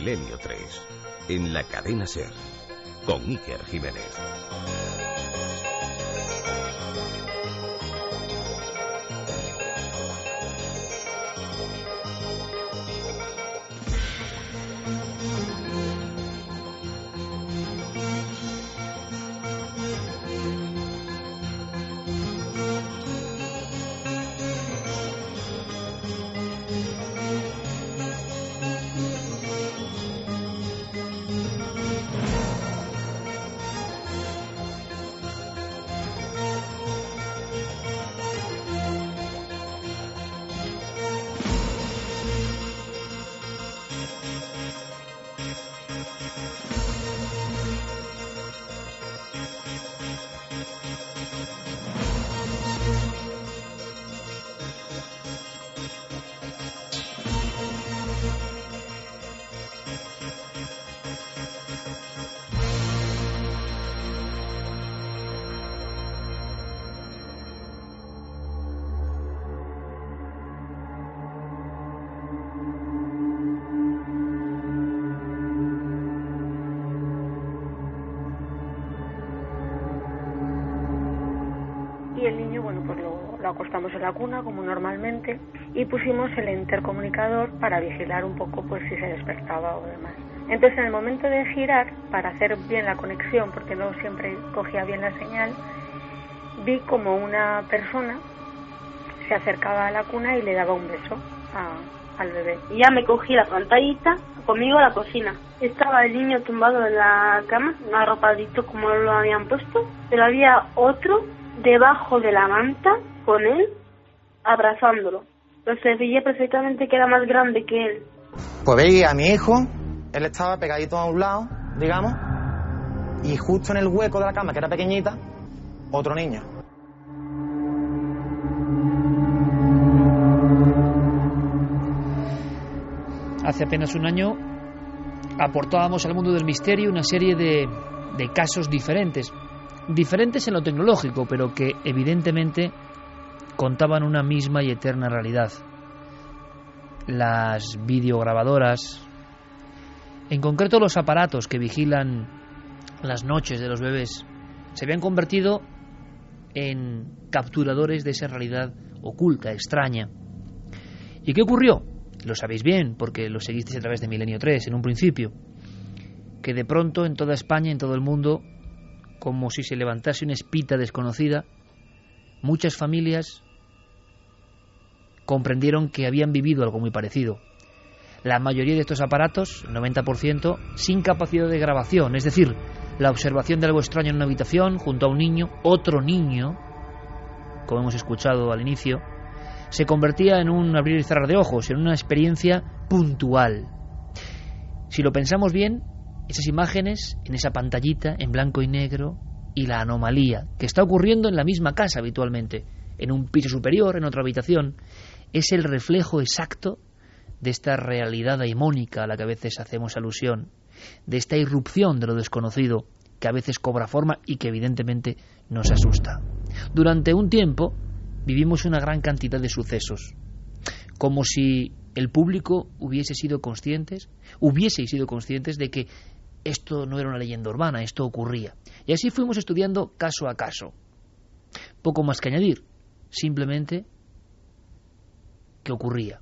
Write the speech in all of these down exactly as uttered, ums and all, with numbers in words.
Milenio tres, en la cadena SER, con Iker Jiménez. Y el niño, bueno, pues lo, lo acostamos en la cuna como normalmente y pusimos el intercomunicador para vigilar un poco pues si se despertaba o demás. Entonces en el momento de girar, para hacer bien la conexión, porque no siempre cogía bien la señal, vi como una persona se acercaba a la cuna y le daba un beso a, al bebé. Y ya me cogí la pantallita conmigo a la cocina. Estaba el niño tumbado en la cama, arropadito como lo habían puesto, pero había otro debajo de la manta con él abrazándolo. Entonces veía perfectamente que era más grande que él. Pues veía a mi hijo, él estaba pegadito a un lado, digamos, y justo en el hueco de la cama, que era pequeñita, otro niño. Hace apenas un año aportábamos al mundo del misterio una serie de, de casos diferentes. Diferentes en lo tecnológico, pero que evidentemente contaban una misma y eterna realidad. Las videograbadoras, en concreto los aparatos que vigilan las noches de los bebés, se habían convertido en capturadores de esa realidad oculta, extraña. ¿Y qué ocurrió? Lo sabéis bien, porque lo seguisteis a través de Milenio tres en un principio, que de pronto en toda España, en todo el mundo, como si se levantase una espita desconocida, muchas familias comprendieron que habían vivido algo muy parecido. La mayoría de estos aparatos, el noventa por ciento, sin capacidad de grabación, es decir, la observación de algo extraño en una habitación junto a un niño, otro niño, como hemos escuchado al inicio, se convertía en un abrir y cerrar de ojos, en una experiencia puntual. Si lo pensamos bien, esas imágenes en esa pantallita en blanco y negro y la anomalía que está ocurriendo en la misma casa habitualmente, en un piso superior, en otra habitación, es el reflejo exacto de esta realidad daimónica a la que a veces hacemos alusión, de esta irrupción de lo desconocido que a veces cobra forma y que evidentemente nos asusta. Durante un tiempo vivimos una gran cantidad de sucesos, como si el público hubiese sido conscientes, hubieseis sido conscientes de que esto no era una leyenda urbana, esto ocurría. Y así fuimos estudiando caso a caso. Poco más que añadir, simplemente que ocurría.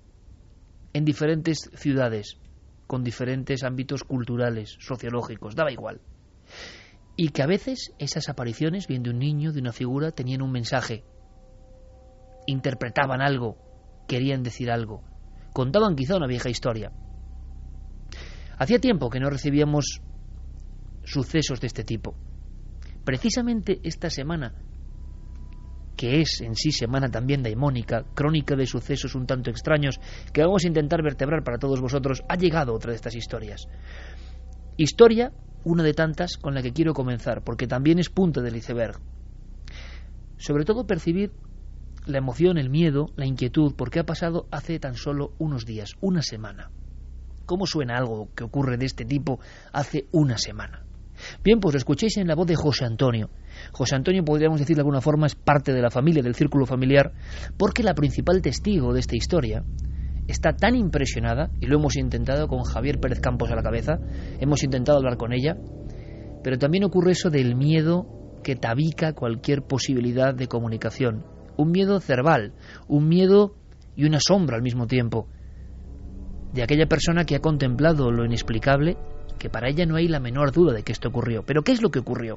En diferentes ciudades, con diferentes ámbitos culturales, sociológicos, daba igual. Y que a veces esas apariciones, bien de un niño, de una figura, tenían un mensaje. Interpretaban algo, querían decir algo. Contaban quizá una vieja historia. Hacía tiempo que no recibíamos sucesos de este tipo. Precisamente esta semana, que es en sí semana también daimónica, crónica de sucesos un tanto extraños, que vamos a intentar vertebrar para todos vosotros, ha llegado otra de estas historias. Historia, una de tantas, con la que quiero comenzar, porque también es punta del iceberg. Sobre todo percibir la emoción, el miedo, la inquietud, porque ha pasado hace tan solo unos días, una semana. ¿Cómo suena algo que ocurre de este tipo hace una semana? Bien, pues lo escuchéis en la voz de José Antonio. José Antonio, podríamos decir de alguna forma, es parte de la familia, del círculo familiar, porque la principal testigo de esta historia está tan impresionada, y lo hemos intentado con Javier Pérez Campos a la cabeza, hemos intentado hablar con ella, pero también ocurre eso del miedo que tabica cualquier posibilidad de comunicación. Un miedo cerval, un miedo y una sombra al mismo tiempo, de aquella persona que ha contemplado lo inexplicable, que para ella no hay la menor duda de que esto ocurrió. ¿Pero qué es lo que ocurrió?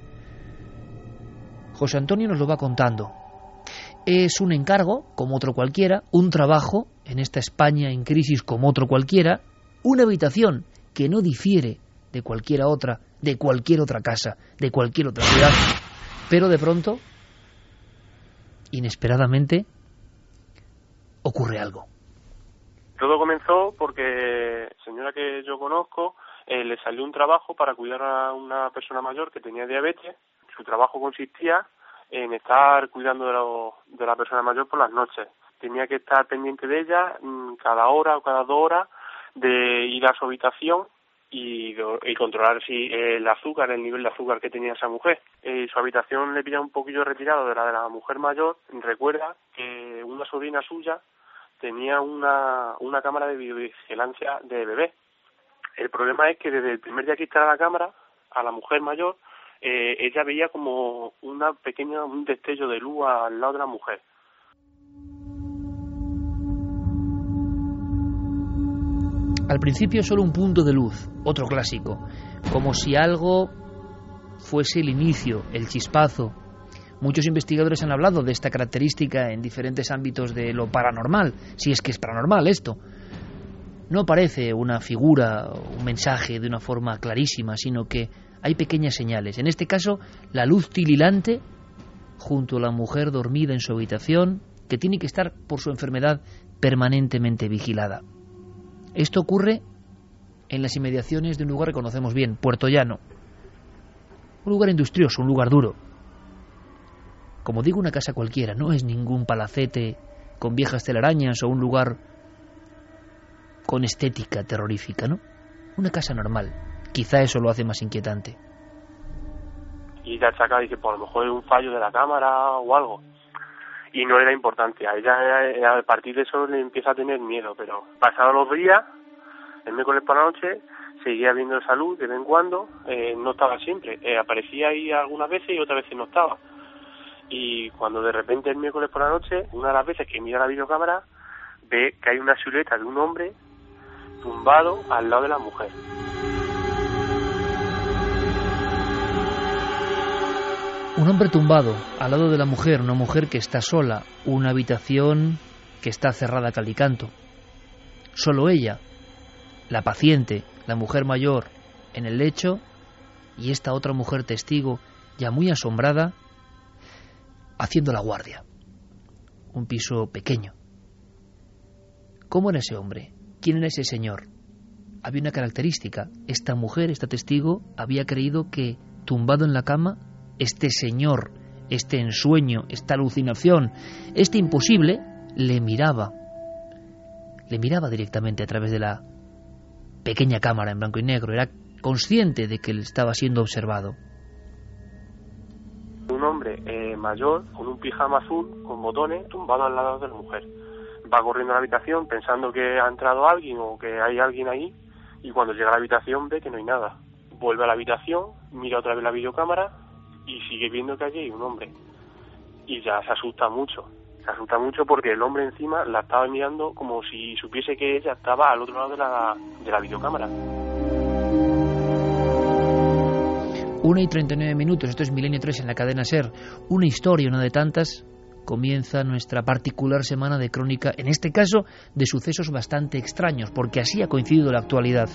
José Antonio nos lo va contando. Es un encargo, como otro cualquiera, un trabajo, en esta España en crisis como otro cualquiera, una habitación que no difiere de cualquier otra, de cualquier otra casa, de cualquier otra ciudad. Pero de pronto, inesperadamente, ocurre algo. Todo comenzó porque, señora que yo conozco, eh, le salió un trabajo para cuidar a una persona mayor que tenía diabetes. Su trabajo consistía en estar cuidando de, lo, de la persona mayor por las noches. Tenía que estar pendiente de ella mmm, cada hora o cada dos horas, de ir a su habitación y, y controlar si eh, el azúcar, el nivel de azúcar que tenía esa mujer. Eh, su habitación le pilla un poquillo retirado de la de la mujer mayor. Recuerda que una sobrina suya tenía una, una cámara de videovigilancia de bebé. El problema es que desde el primer día que instala la cámara a la mujer mayor, eh, ella veía como una pequeña, un destello de luz al lado de la mujer. Al principio solo un punto de luz, otro clásico, como si algo fuese el inicio, el chispazo. Muchos investigadores han hablado de esta característica en diferentes ámbitos de lo paranormal, si es que es paranormal esto. No parece una figura, un mensaje de una forma clarísima, sino que hay pequeñas señales. En este caso, la luz titilante junto a la mujer dormida en su habitación, que tiene que estar por su enfermedad permanentemente vigilada. Esto ocurre en las inmediaciones de un lugar que conocemos bien, Puerto Llano. Un lugar industrioso, un lugar duro. Como digo, una casa cualquiera, no es ningún palacete con viejas telarañas o un lugar con estética terrorífica, ¿no? Una casa normal. Quizá eso lo hace más inquietante. Y ella achaca, dice, pues a lo mejor es un fallo de la cámara o algo. Y no era importante. A ella, a partir de eso, le empieza a tener miedo. Pero pasados los días, el miércoles por la noche, seguía viendo esa luz de vez en cuando. Eh, no estaba siempre. Eh, aparecía ahí algunas veces y otras veces no estaba. Y cuando de repente el miércoles por la noche, una de las veces que mira la videocámara, ve que hay una silueta de un hombre tumbado al lado de la mujer. Un hombre tumbado al lado de la mujer, una mujer que está sola, una habitación que está cerrada a cal y canto. Solo ella, la paciente, la mujer mayor, en el lecho, y esta otra mujer testigo, ya muy asombrada, haciendo la guardia. Un piso pequeño. ¿Cómo era ese hombre? ¿Quién era ese señor? Había una característica. Esta mujer, esta testigo, había creído que, tumbado en la cama, este señor, este ensueño, esta alucinación, este imposible, le miraba. Le miraba directamente a través de la pequeña cámara en blanco y negro. Era consciente de que él estaba siendo observado. Un hombre eh, mayor, con un pijama azul, con botones, tumbado al lado de la mujer. Va corriendo a la habitación pensando que ha entrado alguien o que hay alguien ahí, y cuando llega a la habitación ve que no hay nada. Vuelve a la habitación, mira otra vez la videocámara y sigue viendo que allí hay un hombre. Y ya se asusta mucho. Se asusta mucho porque el hombre encima la estaba mirando como si supiese que ella estaba al otro lado de la, de la videocámara. Una y treinta y nueve minutos, esto es Milenio tres en la cadena SER. Una historia, una de tantas. Comienza nuestra particular semana de crónica, en este caso de sucesos bastante extraños, porque así ha coincidido la actualidad.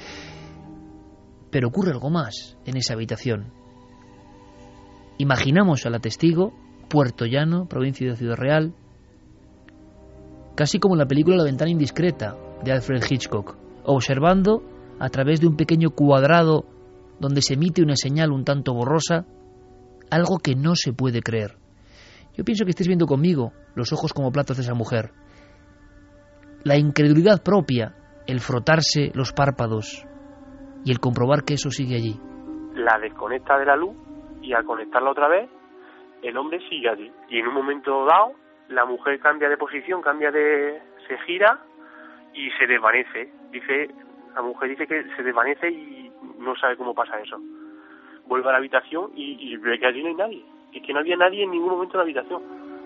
Pero ocurre algo más en esa habitación. Imaginamos a la testigo, Puerto Llano, provincia de Ciudad Real, casi como en la película La ventana indiscreta de Alfred Hitchcock, observando a través de un pequeño cuadrado donde se emite una señal un tanto borrosa, algo que no se puede creer. Yo pienso que estáis viendo conmigo los ojos como platos de esa mujer. La incredulidad propia, el frotarse los párpados y el comprobar que eso sigue allí. La desconecta de la luz y al conectarla otra vez, el hombre sigue allí. Y en un momento dado, la mujer cambia de posición, cambia de... se gira y se desvanece. Dice, la mujer dice que se desvanece y no sabe cómo pasa eso. Vuelve a la habitación y, y ve que allí no hay nadie. Es que no había nadie en ningún momento en la habitación.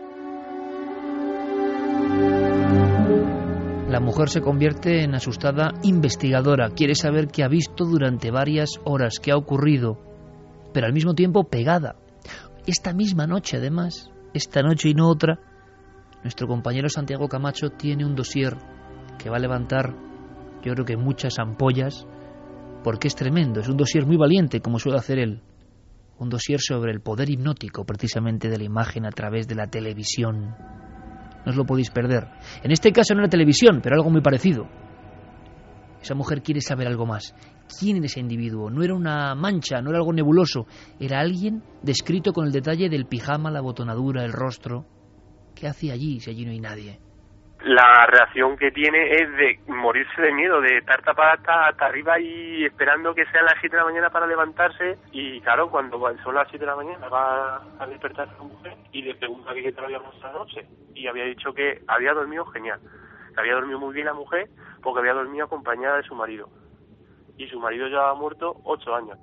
La mujer se convierte en asustada investigadora. Quiere saber qué ha visto durante varias horas, qué ha ocurrido, pero al mismo tiempo pegada. Esta misma noche, además, esta noche y no otra, nuestro compañero Santiago Camacho tiene un dossier que va a levantar, yo creo que muchas ampollas, porque es tremendo. Es un dossier muy valiente, como suele hacer él. Un dossier sobre el poder hipnótico, precisamente, de la imagen a través de la televisión. No os lo podéis perder. En este caso no era televisión, pero algo muy parecido. Esa mujer quiere saber algo más. ¿Quién era ese individuo? No era una mancha, no era algo nebuloso. Era alguien descrito con el detalle del pijama, la botonadura, el rostro. ¿Qué hacía allí si allí no hay nadie? La reacción que tiene es de morirse de miedo, de estar tapada hasta, hasta arriba y esperando que sean las siete de la mañana para levantarse. Y claro, cuando son las siete de la mañana va a despertar a la mujer y le pregunta que qué tal había pasado la noche. Y había dicho que había dormido genial, que había dormido muy bien la mujer porque había dormido acompañada de su marido. Y su marido ya ha muerto ocho años.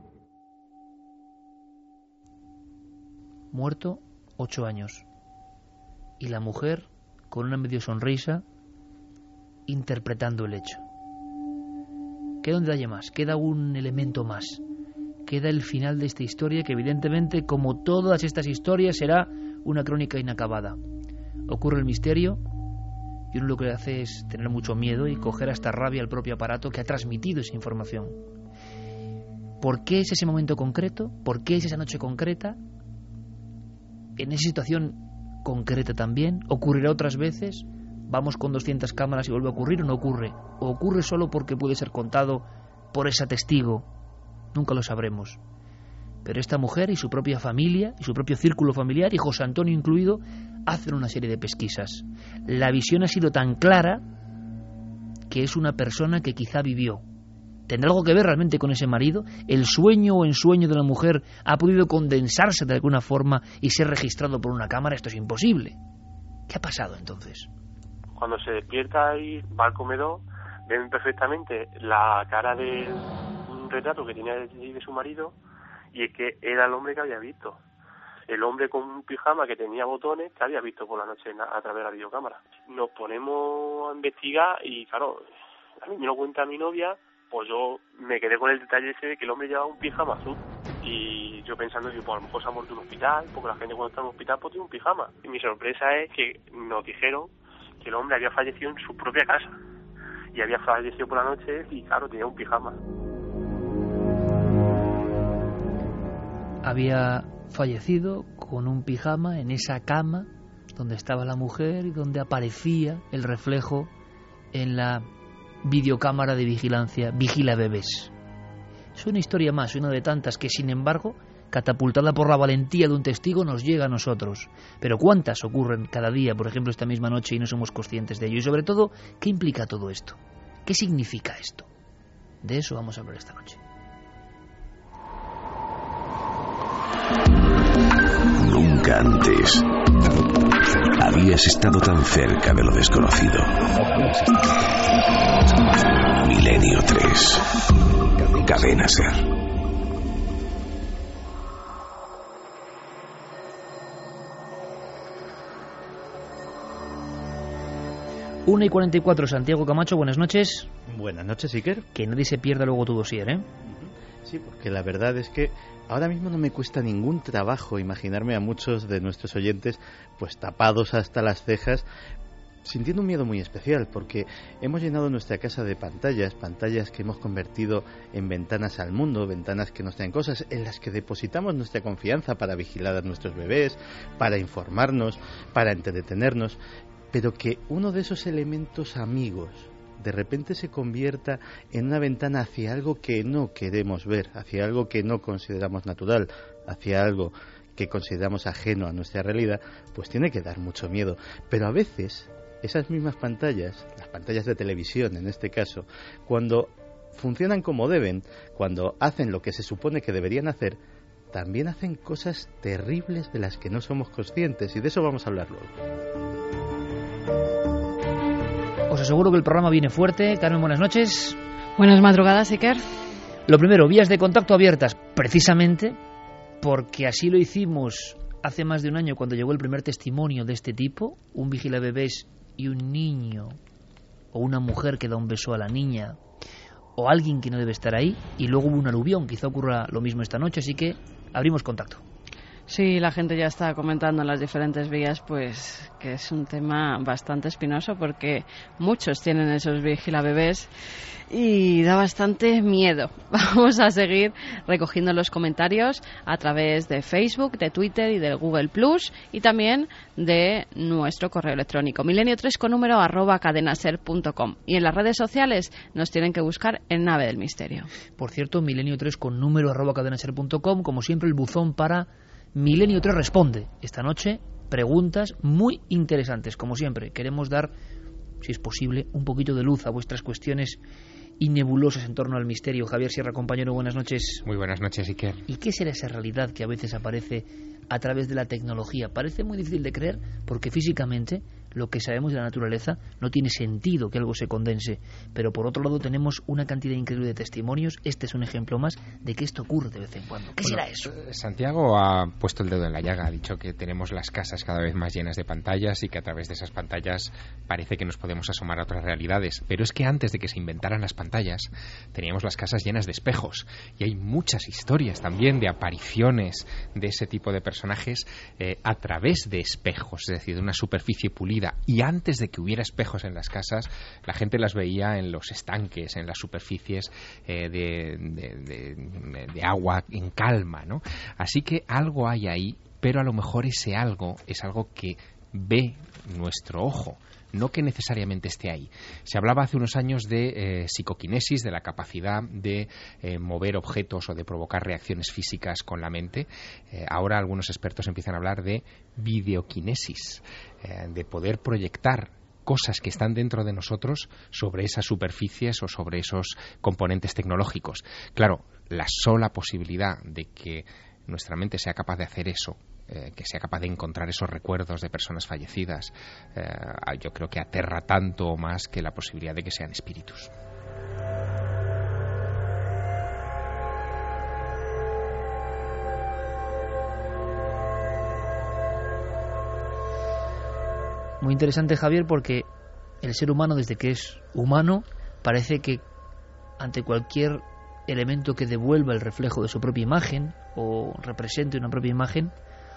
Muerto ocho años. Y la mujer, con una medio sonrisa, interpretando el hecho. Queda un detalle más, queda un elemento más. Queda el final de esta historia que, evidentemente, como todas estas historias, será una crónica inacabada. Ocurre el misterio y uno lo que hace es tener mucho miedo y coger hasta rabia al propio aparato que ha transmitido esa información. ¿Por qué es ese momento concreto? ¿Por qué es esa noche concreta? En esa situación concreta también. ¿Ocurrirá otras veces? ¿Vamos con doscientas cámaras y vuelve a ocurrir o no ocurre? ¿O ocurre solo porque puede ser contado por ese testigo? Nunca lo sabremos. Pero esta mujer y su propia familia, y su propio círculo familiar, y José Antonio incluido, hacen una serie de pesquisas. La visión ha sido tan clara que es una persona que quizá vivió. ¿Tendrá algo que ver realmente con ese marido? ¿El sueño o ensueño de la mujer ha podido condensarse de alguna forma y ser registrado por una cámara? Esto es imposible. ¿Qué ha pasado entonces? Cuando se despierta y va al comedor, ven perfectamente la cara de un retrato que tenía de, de su marido, y es que era el hombre que había visto. El hombre con un pijama que tenía botones que había visto por la noche a, a través de la videocámara. Nos ponemos a investigar y, claro, a mí me lo cuenta mi novia, pues yo me quedé con el detalle ese de que el hombre llevaba un pijama azul. Y yo pensando que pues, a lo mejor se ha muerto en un hospital, porque la gente cuando está en un hospital pues tiene un pijama. Y mi sorpresa es que nos dijeron que el hombre había fallecido en su propia casa. Y había fallecido por la noche y, claro, tenía un pijama. Había fallecido con un pijama en esa cama donde estaba la mujer y donde aparecía el reflejo en la videocámara de vigilancia Vigila Bebés. Es una historia más, una de tantas que, sin embargo, catapultada por la valentía de un testigo, nos llega a nosotros. Pero ¿cuántas ocurren cada día, por ejemplo, esta misma noche, y no somos conscientes de ello? Y sobre todo, ¿qué implica todo esto? ¿Qué significa esto? De eso vamos a hablar esta noche. Nunca antes habías estado tan cerca de lo desconocido. Milenio tres. Cadena Ser. una y cuarenta y cuatro, Santiago Camacho, buenas noches. Buenas noches, Iker. Que nadie se pierda luego tu dossier, ¿eh? Sí, porque la verdad es que ahora mismo no me cuesta ningún trabajo imaginarme a muchos de nuestros oyentes pues tapados hasta las cejas, sintiendo un miedo muy especial, porque hemos llenado nuestra casa de pantallas, pantallas que hemos convertido en ventanas al mundo, ventanas que nos traen cosas, en las que depositamos nuestra confianza para vigilar a nuestros bebés, para informarnos, para entretenernos, pero que uno de esos elementos amigos de repente se convierta en una ventana hacia algo que no queremos ver, hacia algo que no consideramos natural, hacia algo que consideramos ajeno a nuestra realidad, pues tiene que dar mucho miedo. Pero a veces esas mismas pantallas, las pantallas de televisión en este caso, cuando funcionan como deben, cuando hacen lo que se supone que deberían hacer, también hacen cosas terribles de las que no somos conscientes, y de eso vamos a hablar luego. Os aseguro que el programa viene fuerte. Carmen, buenas noches. Buenas madrugadas, Iker. Lo primero, vías de contacto abiertas, precisamente porque así lo hicimos hace más de un año cuando llegó el primer testimonio de este tipo, un vigilabebés y un niño o una mujer que da un beso a la niña o alguien que no debe estar ahí, y luego hubo un aluvión. Quizá ocurra lo mismo esta noche, así que abrimos contacto. Sí, la gente ya está comentando en las diferentes vías pues que es un tema bastante espinoso porque muchos tienen esos vigilabebés y da bastante miedo. Vamos a seguir recogiendo los comentarios a través de Facebook, de Twitter y del Google Plus, y también de nuestro correo electrónico milenio tres con número arroba cadenaser punto com, y en las redes sociales nos tienen que buscar en Nave del Misterio. Por cierto, milenio tres con número arroba cadenaser punto com, como siempre el buzón para Milenio tres Responde. Esta noche preguntas muy interesantes, como siempre. Queremos dar, si es posible, un poquito de luz a vuestras cuestiones y nebulosas en torno al misterio. Javier Sierra, compañero, buenas noches. Muy buenas noches, Iker. ¿Y qué será esa realidad que a veces aparece a través de la tecnología? Parece muy difícil de creer porque físicamente lo que sabemos de la naturaleza no tiene sentido que algo se condense, pero por otro lado tenemos una cantidad increíble de testimonios. Este es un ejemplo más de que esto ocurre de vez en cuando. ¿Qué bueno, será eso? Santiago ha puesto el dedo en la llaga, ha dicho que tenemos las casas cada vez más llenas de pantallas y que a través de esas pantallas parece que nos podemos asomar a otras realidades, pero es que antes de que se inventaran las pantallas teníamos las casas llenas de espejos, y hay muchas historias también de apariciones de ese tipo de personajes eh, a través de espejos, es decir, de una superficie pulida. Y antes de que hubiera espejos en las casas, la gente las veía en los estanques, en las superficies eh, de, de, de, de agua en calma, ¿no? Así que algo hay ahí, pero a lo mejor ese algo es algo que ve nuestro ojo, no que necesariamente esté ahí. Se hablaba hace unos años de eh, psicoquinesis, de la capacidad de eh, mover objetos o de provocar reacciones físicas con la mente. Eh, ahora algunos expertos empiezan a hablar de videoquinesis, eh, de poder proyectar cosas que están dentro de nosotros sobre esas superficies o sobre esos componentes tecnológicos. Claro, la sola posibilidad de que nuestra mente sea capaz de hacer eso, eh, que sea capaz de encontrar esos recuerdos de personas fallecidas, eh, yo creo que aterra tanto o más que la posibilidad de que sean espíritus. Muy interesante, Javier, porque el ser humano, desde que es humano, parece que ante cualquier elemento que devuelva el reflejo de su propia imagen o represente una propia imagen,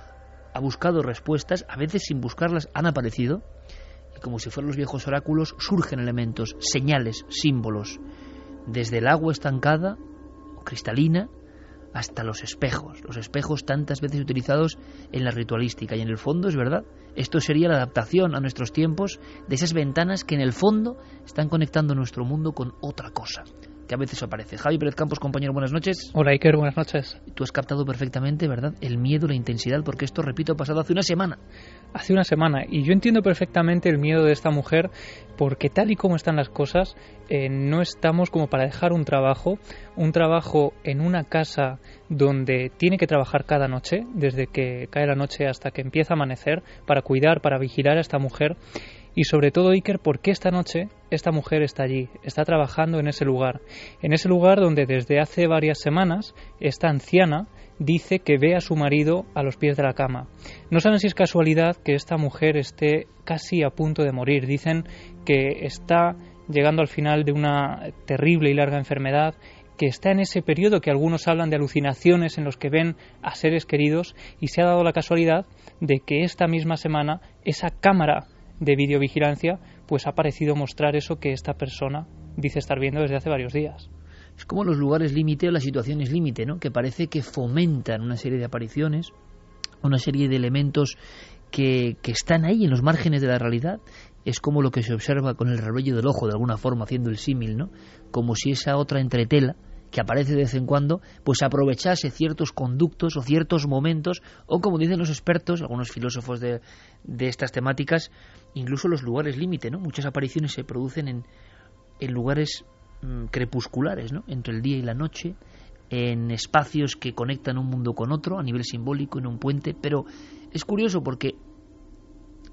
ha buscado respuestas, a veces sin buscarlas han aparecido, y como si fueran los viejos oráculos, surgen elementos, señales, símbolos, desde el agua estancada o cristalina hasta los espejos, los espejos tantas veces utilizados en la ritualística. Y en el fondo, es verdad, esto sería la adaptación a nuestros tiempos de esas ventanas que en el fondo están conectando nuestro mundo con otra cosa, que a veces aparece. Javi Pérez Campos, compañero, buenas noches. Hola, Iker, buenas noches. Tú has captado perfectamente, ¿verdad?, el miedo, la intensidad, porque esto, repito, ha pasado hace una semana. Hace una semana, y yo entiendo perfectamente el miedo de esta mujer, porque tal y como están las cosas, eh, no estamos como para dejar un trabajo, un trabajo en una casa donde tiene que trabajar cada noche, desde que cae la noche hasta que empieza a amanecer, para cuidar, para vigilar a esta mujer. Y sobre todo, Iker, porque esta noche esta mujer está allí, está trabajando en ese lugar, en ese lugar donde desde hace varias semanas esta anciana dice que ve a su marido a los pies de la cama. No saben si es casualidad que esta mujer esté casi a punto de morir. Dicen que está llegando al final de una terrible y larga enfermedad, que está en ese periodo que algunos hablan de alucinaciones en los que ven a seres queridos, y se ha dado la casualidad de que esta misma semana esa cámara de videovigilancia pues ha parecido mostrar eso que esta persona dice estar viendo desde hace varios días. Es como los lugares límite o las situaciones límite, ¿no?, que parece que fomentan una serie de apariciones, una serie de elementos que, que están ahí en los márgenes de la realidad. Es como lo que se observa con el rabillo del ojo, de alguna forma, haciendo el símil, ¿no?, como si esa otra entretela que aparece de vez en cuando, pues aprovechase ciertos conductos o ciertos momentos, o como dicen los expertos, algunos filósofos de, de estas temáticas, incluso los lugares límite, ¿no? Muchas apariciones se producen en, en lugares mmm, crepusculares, ¿no?, entre el día y la noche, en espacios que conectan un mundo con otro, a nivel simbólico, en un puente. Pero es curioso porque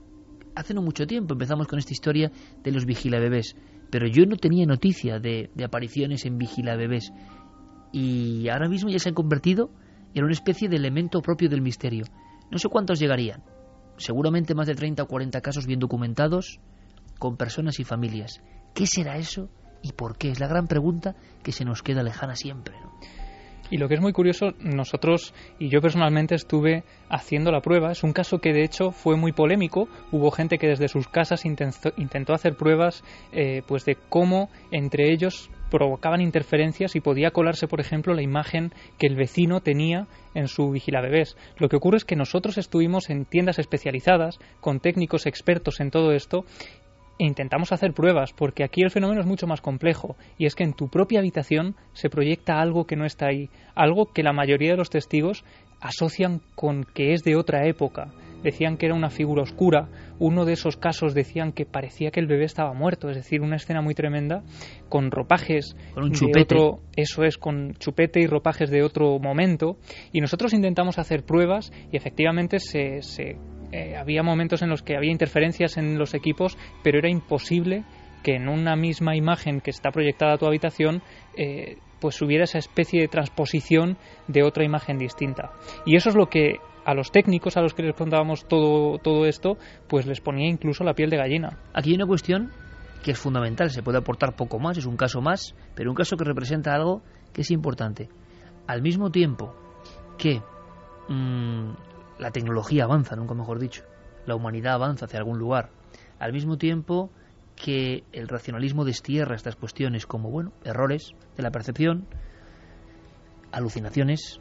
hace no mucho tiempo empezamos con esta historia de los vigilabebés, pero yo no tenía noticia de, de apariciones en vigilabebés, y ahora mismo ya se han convertido en una especie de elemento propio del misterio. No sé cuántos llegarían, seguramente más de treinta o cuarenta casos bien documentados, con personas y familias. ¿Qué será eso y por qué? Es la gran pregunta que se nos queda lejana siempre, ¿no? Y lo que es muy curioso, nosotros y yo personalmente estuve haciendo la prueba. Es un caso que de hecho fue muy polémico. Hubo gente que desde sus casas intentó, intentó hacer pruebas eh, pues de cómo entre ellos provocaban interferencias y podía colarse, por ejemplo, la imagen que el vecino tenía en su vigilabebés. Lo que ocurre es que nosotros estuvimos en tiendas especializadas con técnicos expertos en todo esto e intentamos hacer pruebas, porque aquí el fenómeno es mucho más complejo, y es que en tu propia habitación se proyecta algo que no está ahí, algo que la mayoría de los testigos asocian con que es de otra época. Decían que era una figura oscura. Uno de esos casos decían que parecía que el bebé estaba muerto, es decir, una escena muy tremenda, con ropajes con un chupete. de otro, eso es, con chupete y ropajes de otro momento, y nosotros intentamos hacer pruebas y efectivamente se... se Eh, había momentos en los que había interferencias en los equipos, pero era imposible que en una misma imagen que está proyectada a tu habitación eh, pues hubiera esa especie de transposición de otra imagen distinta. Y eso es lo que a los técnicos a los que les contábamos todo, todo esto, pues les ponía incluso la piel de gallina. Aquí hay una cuestión que es fundamental, se puede aportar poco más, es un caso más, pero un caso que representa algo que es importante. Al mismo tiempo que mmm, la tecnología avanza, nunca mejor dicho, la humanidad avanza hacia algún lugar, al mismo tiempo que el racionalismo destierra estas cuestiones como, bueno, errores de la percepción, alucinaciones,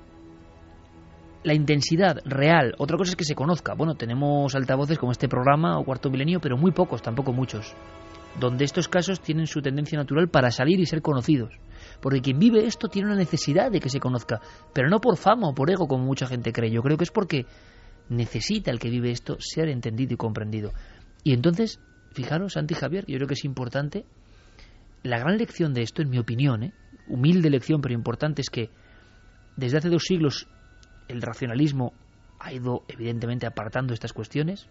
la intensidad real. Otra cosa es que se conozca. Bueno, tenemos altavoces como este programa o Cuarto Milenio, pero muy pocos, tampoco muchos, donde estos casos tienen su tendencia natural para salir y ser conocidos. Porque quien vive esto tiene una necesidad de que se conozca, pero no por fama o por ego como mucha gente cree. Yo creo que es porque necesita el que vive esto ser entendido y comprendido. Y entonces, fijaros, Santi y Javier, yo creo que es importante, la gran lección de esto, en mi opinión, ¿eh? humilde lección pero importante, es que desde hace dos siglos el racionalismo ha ido evidentemente apartando estas cuestiones,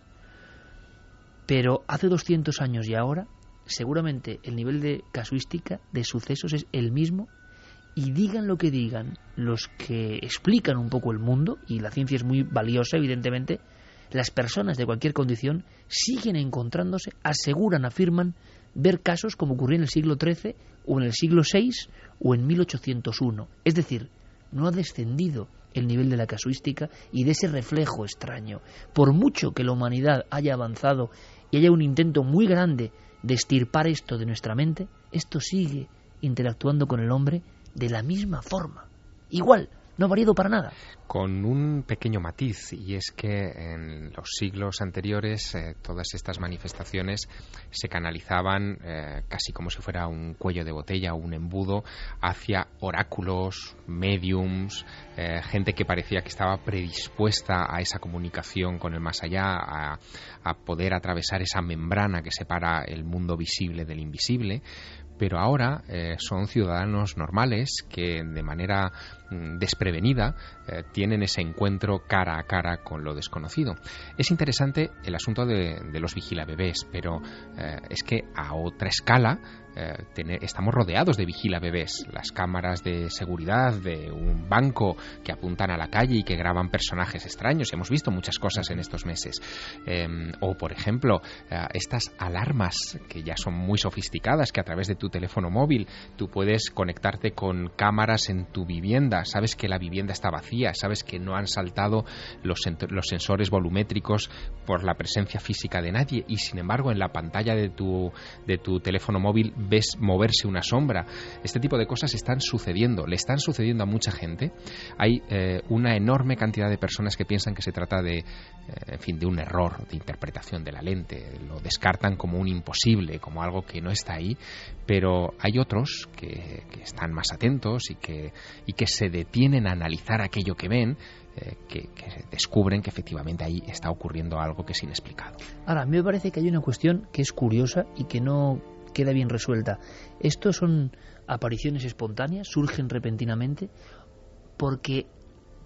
pero hace doscientos años y ahora seguramente el nivel de casuística, de sucesos, es el mismo, y digan lo que digan los que explican un poco el mundo, y la ciencia es muy valiosa evidentemente, las personas de cualquier condición siguen encontrándose, aseguran, afirman ver casos como ocurrió en el siglo trece o en el siglo seis o en mil ochocientos uno. Es decir, no ha descendido el nivel de la casuística y de ese reflejo extraño. Por mucho que la humanidad haya avanzado y haya un intento muy grande de extirpar esto de nuestra mente, esto sigue interactuando con el hombre de la misma forma. Igual, no ha variado para nada. Con un pequeño matiz, y es que en los siglos anteriores eh, todas estas manifestaciones se canalizaban eh, casi como si fuera un cuello de botella o un embudo hacia oráculos, mediums, eh, gente que parecía que estaba predispuesta a esa comunicación con el más allá, a, a poder atravesar esa membrana que separa el mundo visible del invisible. Pero ahora eh, son ciudadanos normales que de manera mm, desprevenida eh, tienen ese encuentro cara a cara con lo desconocido. Es interesante el asunto de, de los vigilabebés, pero eh, es que a otra escala eh, tener, estamos rodeados de vigilabebés. Las cámaras de seguridad de un banco que apuntan a la calle y que graban personajes extraños. Hemos visto muchas cosas en estos meses. Eh, o, por ejemplo, eh, estas alarmas que ya son muy sofisticadas, que a través de tu teléfono móvil tú puedes conectarte con cámaras en tu vivienda, sabes que la vivienda está vacía, sabes que no han saltado los, los sensores volumétricos por la presencia física de nadie, y sin embargo en la pantalla de tu, de tu teléfono móvil ves moverse una sombra. Este tipo de cosas están sucediendo, le están sucediendo a mucha gente. Hay eh, una enorme cantidad de personas que piensan que se trata de, eh, en fin, de un error de interpretación de la lente, lo descartan como un imposible, como algo que no está ahí, pero hay otros que, que están más atentos y que, y que se detienen a analizar aquello que ven, eh, que, que descubren que efectivamente ahí está ocurriendo algo que es inexplicado. Ahora, a mí me parece que hay una cuestión que es curiosa y que no queda bien resuelta. ¿Estos son apariciones espontáneas? ¿Surgen repentinamente? Porque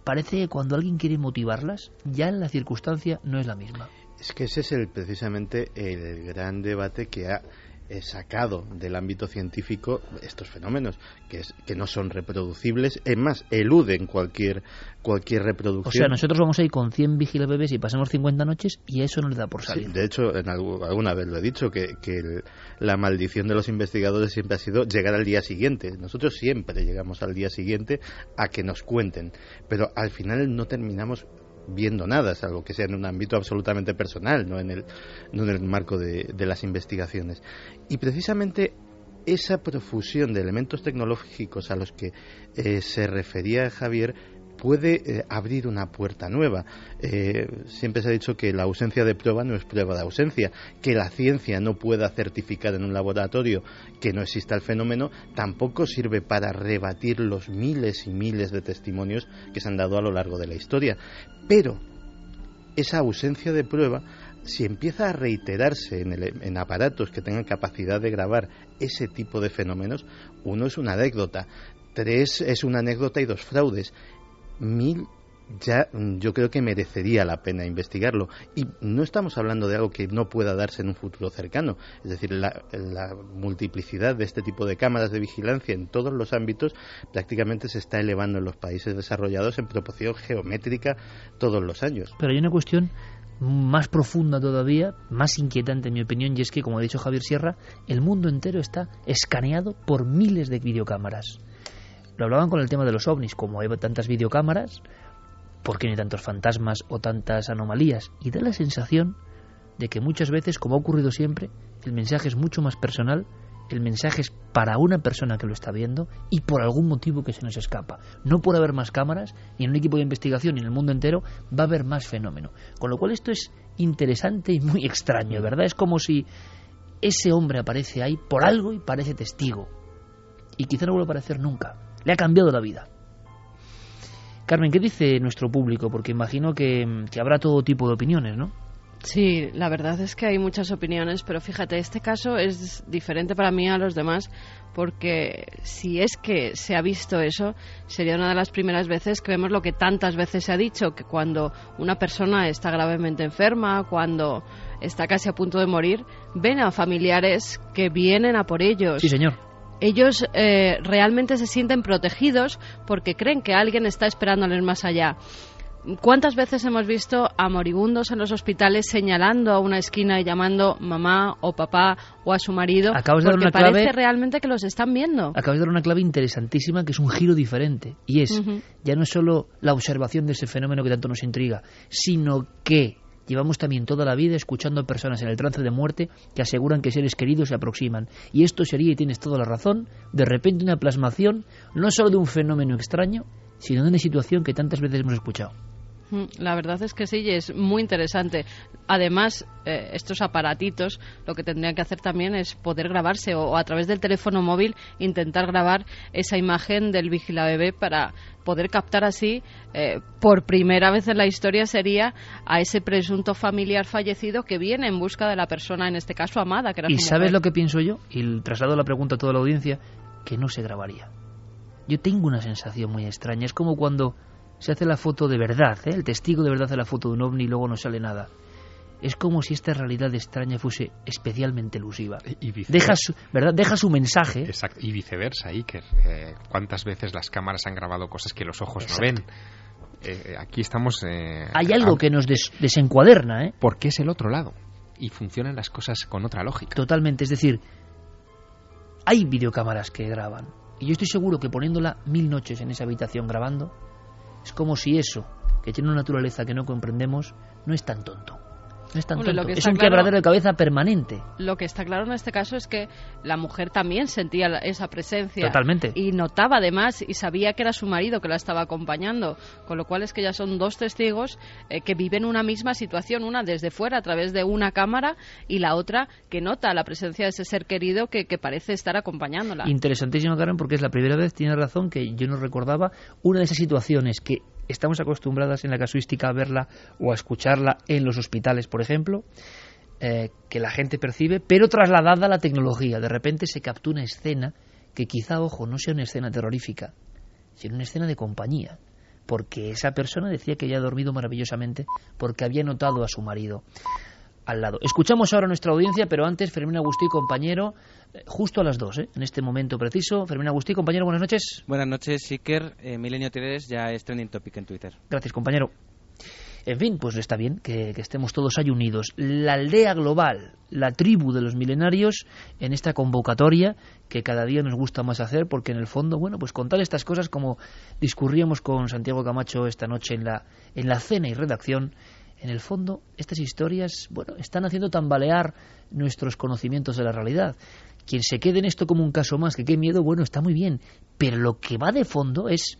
parece que cuando alguien quiere motivarlas, ya en la circunstancia no es la misma. Es que ese es el, precisamente el gran debate que ha sacado del ámbito científico estos fenómenos, que es que no son reproducibles, es más, eluden cualquier cualquier reproducción. O sea, nosotros vamos a ir con cien vigilabebés y pasamos cincuenta noches y eso no le da por salir. Sí, de hecho, en algo, alguna vez lo he dicho, que, que el, la maldición de los investigadores siempre ha sido llegar al día siguiente. Nosotros siempre llegamos al día siguiente a que nos cuenten, pero al final no terminamos viendo nada, salvo que sea en un ámbito absolutamente personal, no en el, no en el marco de, de las investigaciones. Y precisamente esa profusión de elementos tecnológicos a los que eh, se refería Javier puede eh, abrir una puerta nueva. Eh, siempre se ha dicho que la ausencia de prueba no es prueba de ausencia, que la ciencia no pueda certificar en un laboratorio que no exista el fenómeno, tampoco sirve para rebatir los miles y miles de testimonios que se han dado a lo largo de la historia. Pero esa ausencia de prueba, si empieza a reiterarse en, el, en aparatos que tengan capacidad de grabar ese tipo de fenómenos, uno es una anécdota, tres es una anécdota y dos fraudes, mil ya yo creo que merecería la pena investigarlo. Y no estamos hablando de algo que no pueda darse en un futuro cercano, es decir, la, la multiplicidad de este tipo de cámaras de vigilancia en todos los ámbitos prácticamente se está elevando en los países desarrollados en proporción geométrica todos los años. Pero hay una cuestión más profunda todavía, más inquietante en mi opinión, y es que, como ha dicho Javier Sierra, el mundo entero está escaneado por miles de videocámaras. Lo hablaban con el tema de los ovnis, como hay tantas videocámaras, ¿por qué no hay tantos fantasmas o tantas anomalías? Y da la sensación de que muchas veces, como ha ocurrido siempre, el mensaje es mucho más personal, el mensaje es para una persona que lo está viendo y por algún motivo que se nos escapa. No por haber más cámaras, ni en un equipo de investigación, ni en el mundo entero, va a haber más fenómeno. Con lo cual esto es interesante y muy extraño, ¿verdad? Es como si ese hombre aparece ahí por algo y parece testigo. Y quizá no vuelva a aparecer nunca. Le ha cambiado la vida. Carmen, ¿qué dice nuestro público? Porque imagino que, que habrá todo tipo de opiniones, ¿no? Sí, la verdad es que hay muchas opiniones, pero fíjate, este caso es diferente para mí a los demás, porque si es que se ha visto eso, sería una de las primeras veces que vemos lo que tantas veces se ha dicho, que cuando una persona está gravemente enferma, cuando está casi a punto de morir, ven a familiares que vienen a por ellos. Sí, señor. Ellos eh, realmente se sienten protegidos porque creen que alguien está esperándoles más allá. ¿Cuántas veces hemos visto a moribundos en los hospitales señalando a una esquina y llamando mamá o papá o a su marido? Acabas de dar porque una parece clave, realmente que los están viendo. Acabas de dar una clave interesantísima, que es un giro diferente. Y es, uh-huh. ya no es solo la observación de ese fenómeno que tanto nos intriga, sino que llevamos también toda la vida escuchando a personas en el trance de muerte que aseguran que seres queridos se aproximan. Y esto sería, y tienes toda la razón, de repente una plasmación no solo de un fenómeno extraño, sino de una situación que tantas veces hemos escuchado. La verdad es que sí, es muy interesante. Además, eh, estos aparatitos lo que tendrían que hacer también es poder grabarse o, o a través del teléfono móvil intentar grabar esa imagen del vigilabebé para poder captar así, eh, por primera vez en la historia sería a ese presunto familiar fallecido que viene en busca de la persona, en este caso amada, que era su mujer. ¿Y sabes lo que pienso yo? Y traslado la pregunta a toda la audiencia, que no se grabaría. Yo tengo una sensación muy extraña, es como cuando se hace la foto de verdad, ¿eh? El testigo de verdad hace la foto de un ovni y luego no sale nada. Es como si esta realidad extraña fuese especialmente elusiva. Y deja su, ¿verdad? Deja su mensaje. Exacto. Y viceversa, Iker. Eh, ¿Cuántas veces las cámaras han grabado cosas que los ojos Exacto. no ven? Eh, aquí estamos... Eh, Hay algo a... que nos des, desencuaderna, ¿eh? Porque es el otro lado. Y funcionan las cosas con otra lógica. Totalmente. Es decir, hay videocámaras que graban. Y yo estoy seguro que poniéndola mil noches en esa habitación grabando, es como si eso, que tiene una naturaleza que no comprendemos, no es tan tonto. No es tan bueno, tonto. Que es un claro, quebradero de cabeza permanente. Lo que está claro en este caso es que la mujer también sentía esa presencia. Totalmente. Y notaba además y sabía que era su marido que la estaba acompañando. Con lo cual es que ya son dos testigos eh, que viven una misma situación. Una desde fuera a través de una cámara y la otra que nota la presencia de ese ser querido que, que parece estar acompañándola. Interesantísimo, Karen, porque es la primera vez, tiene razón, que yo no recordaba una de esas situaciones que estamos acostumbradas en la casuística a verla o a escucharla en los hospitales, por ejemplo, eh, que la gente percibe, pero trasladada a la tecnología. De repente se captura una escena que quizá, ojo, no sea una escena terrorífica, sino una escena de compañía. porque esa persona decía que había dormido maravillosamente porque había notado a su marido al lado. Escuchamos ahora a nuestra audiencia, pero antes Fermín Agustí, compañero, justo a las dos, ¿eh? En este momento preciso. Fermín Agustí, compañero, buenas noches. Buenas noches, Iker. Eh, Milenio tres ya es trending topic en Twitter. Gracias, compañero. En fin, pues está bien que, que estemos todos ahí unidos. La aldea global, la tribu de los milenarios, en esta convocatoria que cada día nos gusta más hacer, porque en el fondo, bueno, pues contar estas cosas como discurríamos con Santiago Camacho esta noche en la, en la cena y redacción. En el fondo, estas historias, bueno, están haciendo tambalear nuestros conocimientos de la realidad. Quien se quede en esto como un caso más, que qué miedo, bueno, está muy bien. Pero lo que va de fondo es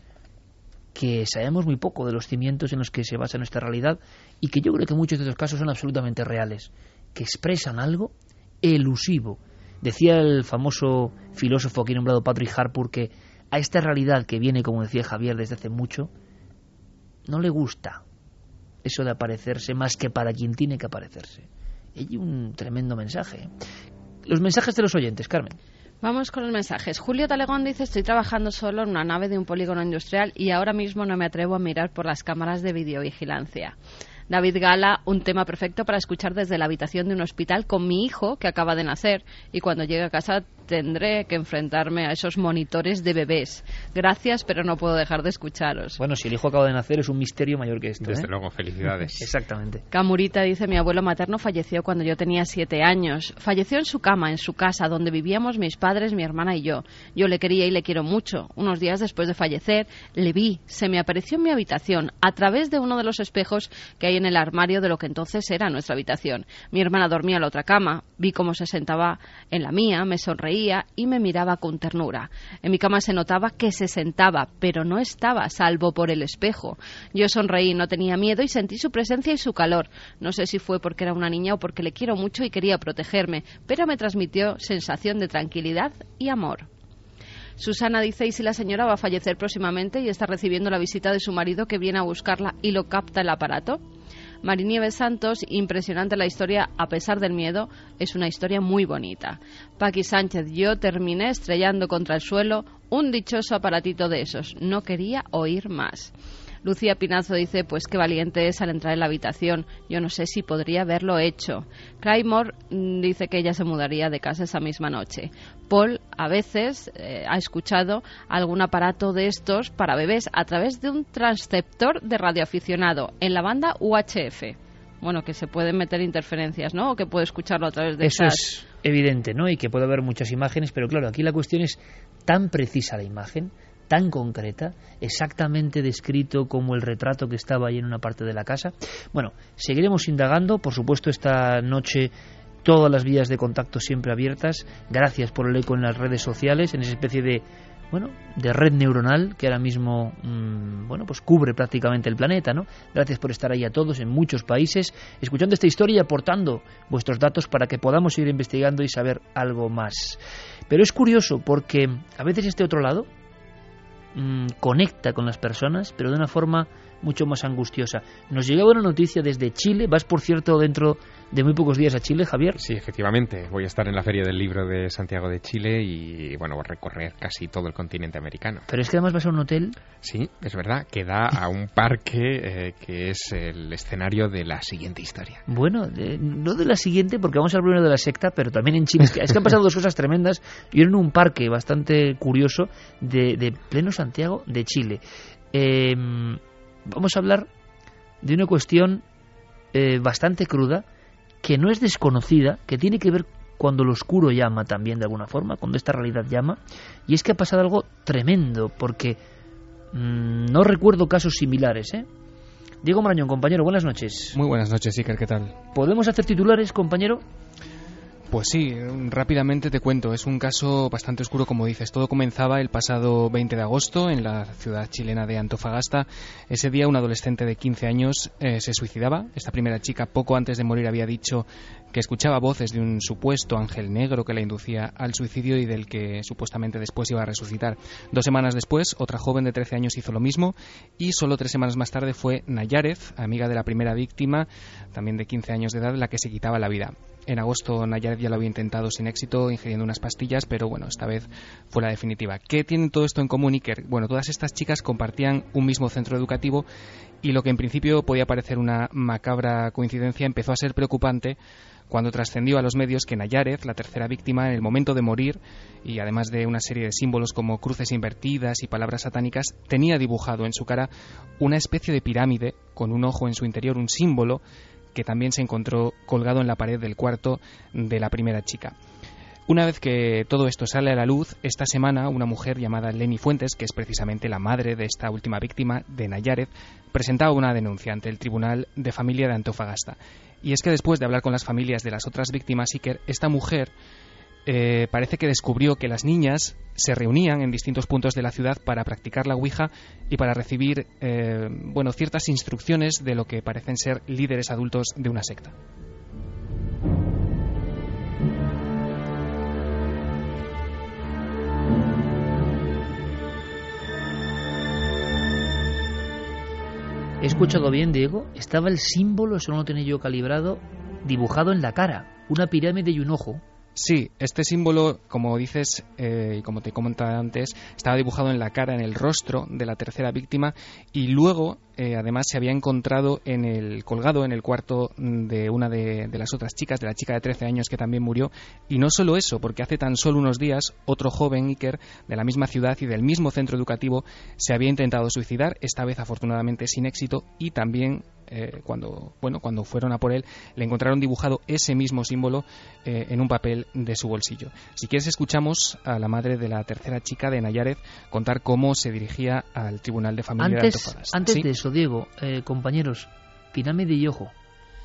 que sabemos muy poco de los cimientos en los que se basa nuestra realidad y que yo creo que muchos de estos casos son absolutamente reales, que expresan algo elusivo. Decía el famoso filósofo aquí nombrado Patrick Harpur que a esta realidad que viene, como decía Javier, desde hace mucho, no le gusta eso de aparecerse más que para quien tiene que aparecerse. Y un tremendo mensaje. Los mensajes de los oyentes, Carmen. Vamos con los mensajes. Julio Talegón dice: estoy trabajando solo en una nave de un polígono industrial y ahora mismo no me atrevo a mirar por las cámaras de videovigilancia. David Gala: un tema perfecto para escuchar desde la habitación de un hospital con mi hijo que acaba de nacer, y cuando llegue a casa tendré que enfrentarme a esos monitores de bebés. Gracias, pero no puedo dejar de escucharos. Bueno, si el hijo acaba de nacer es un misterio mayor que esto. Desde ¿eh? luego, felicidades. Exactamente. Camurita dice: mi abuelo materno falleció cuando yo tenía siete años. Falleció en su cama, en su casa, donde vivíamos mis padres, mi hermana y yo. Yo le quería y le quiero mucho. Unos días después de fallecer, le vi. Se me apareció en mi habitación, a través de uno de los espejos que hay en el armario de lo que entonces era nuestra habitación. Mi hermana dormía en la otra cama. Vi cómo se sentaba en la mía, me sonreía y me miraba con ternura. En mi cama se notaba que se sentaba, pero no estaba, salvo por el espejo. Yo sonreí, no tenía miedo y sentí su presencia y su calor. No sé si fue porque era una niña o porque le quiero mucho y quería protegerme, pero me transmitió sensación de tranquilidad y amor. Susana dice: ¿y si la señora va a fallecer próximamente y está recibiendo la visita de su marido que viene a buscarla y lo capta el aparato? Marinieves Santos: impresionante la historia a pesar del miedo, es una historia muy bonita. Paqui Sánchez: yo terminé estrellando contra el suelo un dichoso aparatito de esos, no quería oír más. Lucía Pinazo dice: pues qué valiente es al entrar en la habitación, yo no sé si podría haberlo hecho. Claymore dice que ella se mudaría de casa esa misma noche. Paul a veces eh, ha escuchado algún aparato de estos para bebés a través de un transceptor de radioaficionado en la banda U H F. Bueno, que se pueden meter interferencias, ¿no? O que puede escucharlo a través de Eso esas... es evidente, ¿no? Y que puede haber muchas imágenes, pero claro, aquí la cuestión es tan precisa la imagen, tan concreta, exactamente descrito como el retrato que estaba ahí en una parte de la casa. Bueno, seguiremos indagando, por supuesto, esta noche todas las vías de contacto siempre abiertas. Gracias por el eco en las redes sociales, en esa especie de, bueno, de red neuronal que ahora mismo, mmm, bueno, pues cubre prácticamente el planeta, ¿no? Gracias por estar ahí a todos en muchos países, escuchando esta historia y aportando vuestros datos para que podamos seguir investigando y saber algo más. Pero es curioso porque a veces este otro lado conecta con las personas, pero de una forma mucho más angustiosa. Nos llegaba una noticia desde Chile. Vas, por cierto, dentro de muy pocos días a Chile, Javier. Sí, efectivamente. Voy a estar en la Feria del Libro de Santiago de Chile y, bueno, voy a recorrer casi todo el continente americano. Pero es que además vas a un hotel. Sí, es verdad, que da a un parque eh, que es el escenario de la siguiente historia. Bueno, de, no de la siguiente, porque vamos a hablar primero de la secta, pero también en Chile. Es que, es que han pasado dos cosas tremendas. Yo en un parque bastante curioso de, de pleno Santiago de Chile. Eh... Vamos a hablar de una cuestión eh, bastante cruda, que no es desconocida, que tiene que ver cuando lo oscuro llama también de alguna forma, cuando esta realidad llama, y es que ha pasado algo tremendo, porque mmm, no recuerdo casos similares, ¿eh? Diego Marañón, compañero, buenas noches. Muy buenas noches, Iker, ¿qué tal? ¿Podemos hacer titulares, compañero? Pues sí, rápidamente te cuento, es un caso bastante oscuro, como dices. Todo comenzaba el pasado veinte de agosto en la ciudad chilena de Antofagasta. Ese día un adolescente de quince años eh, se suicidaba. Esta primera chica poco antes de morir había dicho que escuchaba voces de un supuesto ángel negro que la inducía al suicidio y del que supuestamente después iba a resucitar. Dos semanas después, otra joven de trece años hizo lo mismo y solo tres semanas más tarde fue Nayarez, amiga de la primera víctima, también de quince años de edad, la que se quitaba la vida. En agosto Nayaret ya lo había intentado sin éxito, ingiriendo unas pastillas, pero bueno, esta vez fue la definitiva. ¿Qué tienen todo esto en común, Iker? Bueno, todas estas chicas compartían un mismo centro educativo y lo que en principio podía parecer una macabra coincidencia empezó a ser preocupante cuando trascendió a los medios que Nayaret, la tercera víctima, en el momento de morir, y además de una serie de símbolos como cruces invertidas y palabras satánicas, tenía dibujado en su cara una especie de pirámide con un ojo en su interior, un símbolo que también se encontró colgado en la pared del cuarto de la primera chica. Una vez que todo esto sale a la luz, esta semana una mujer llamada Leni Fuentes, que es precisamente la madre de esta última víctima de Nayaret, presentaba una denuncia ante el Tribunal de Familia de Antofagasta. Y es que después de hablar con las familias de las otras víctimas, Iker, esta mujer eh, parece que descubrió que las niñas se reunían en distintos puntos de la ciudad para practicar la Ouija y para recibir eh, bueno, ciertas instrucciones de lo que parecen ser líderes adultos de una secta. ¿He escuchado bien, Diego? Estaba el símbolo, eso no lo tenía yo calibrado, dibujado en la cara, una pirámide y un ojo. Sí, este símbolo, como dices eh, y como te comentaba antes, estaba dibujado en la cara, en el rostro de la tercera víctima y luego, eh, además, se había encontrado en el colgado en el cuarto de una de, de las otras chicas, de la chica de trece años que también murió. Y no solo eso, porque hace tan solo unos días otro joven, Iker, de la misma ciudad y del mismo centro educativo, se había intentado suicidar, esta vez afortunadamente sin éxito, y también eh, cuando, bueno, cuando fueron a por él le encontraron dibujado ese mismo símbolo eh, en un papel de su bolsillo. Si quieres, escuchamos a la madre de la tercera chica de Nayaret contar cómo se dirigía al Tribunal de Familia antes, de Antofagasta. Antes ¿Sí? de eso, Diego, eh, compañeros, pirámide y ojo.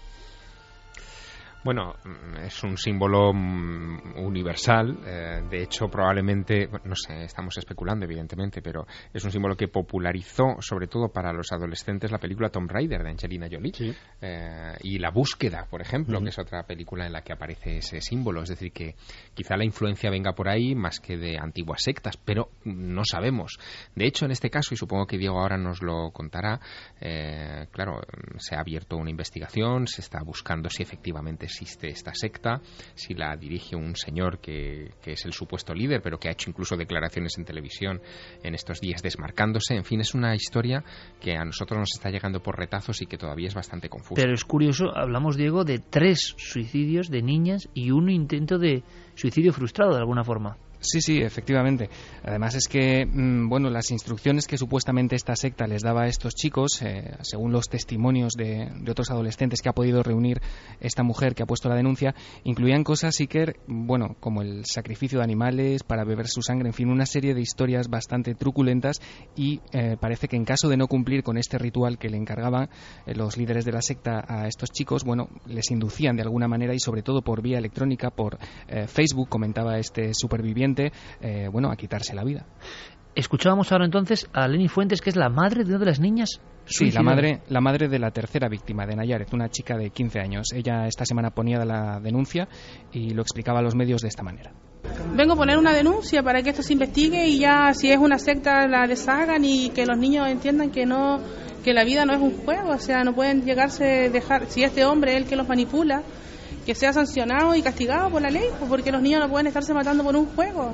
Bueno, es un símbolo universal, eh, de hecho probablemente, no sé, estamos especulando evidentemente, pero es un símbolo que popularizó sobre todo para los adolescentes la película Tomb Raider de Angelina Jolie, sí. eh, y La Búsqueda, por ejemplo, uh-huh. que es otra película en la que aparece ese símbolo, es decir que quizá la influencia venga por ahí más que de antiguas sectas, pero no sabemos. De hecho, en este caso, y supongo que Diego ahora nos lo contará, eh, claro, se ha abierto una investigación, se está buscando si efectivamente existe esta secta, si la dirige un señor que, que es el supuesto líder, pero que ha hecho incluso declaraciones en televisión en estos días desmarcándose. En fin, es una historia que a nosotros nos está llegando por retazos y que todavía es bastante confusa. Pero es curioso, hablamos, Diego, de tres suicidios de niñas y un intento de suicidio frustrado de alguna forma. Sí, sí, efectivamente. Además es que, mmm, bueno, las instrucciones que supuestamente esta secta les daba a estos chicos, eh, según los testimonios de, de otros adolescentes que ha podido reunir esta mujer que ha puesto la denuncia, incluían cosas, Iker, bueno, como el sacrificio de animales para beber su sangre, en fin, una serie de historias bastante truculentas y eh, parece que en caso de no cumplir con este ritual que le encargaban eh, los líderes de la secta a estos chicos, bueno, les inducían de alguna manera y sobre todo por vía electrónica, por eh, Facebook, comentaba este superviviente, Eh, bueno, a quitarse la vida. Escuchábamos ahora entonces a Leni Fuentes, que es la madre de una de las niñas. Sí, la madre, la madre de la tercera víctima de Nayaret, una chica de quince años. Ella esta semana ponía la denuncia y lo explicaba a los medios de esta manera. Vengo a poner una denuncia para que esto se investigue y ya si es una secta la deshagan y que los niños entiendan que no, que la vida no es un juego, o sea, no pueden llegarse dejar, si este hombre es el que los manipula, que sea sancionado y castigado por la ley, porque los niños no pueden estarse matando por un juego.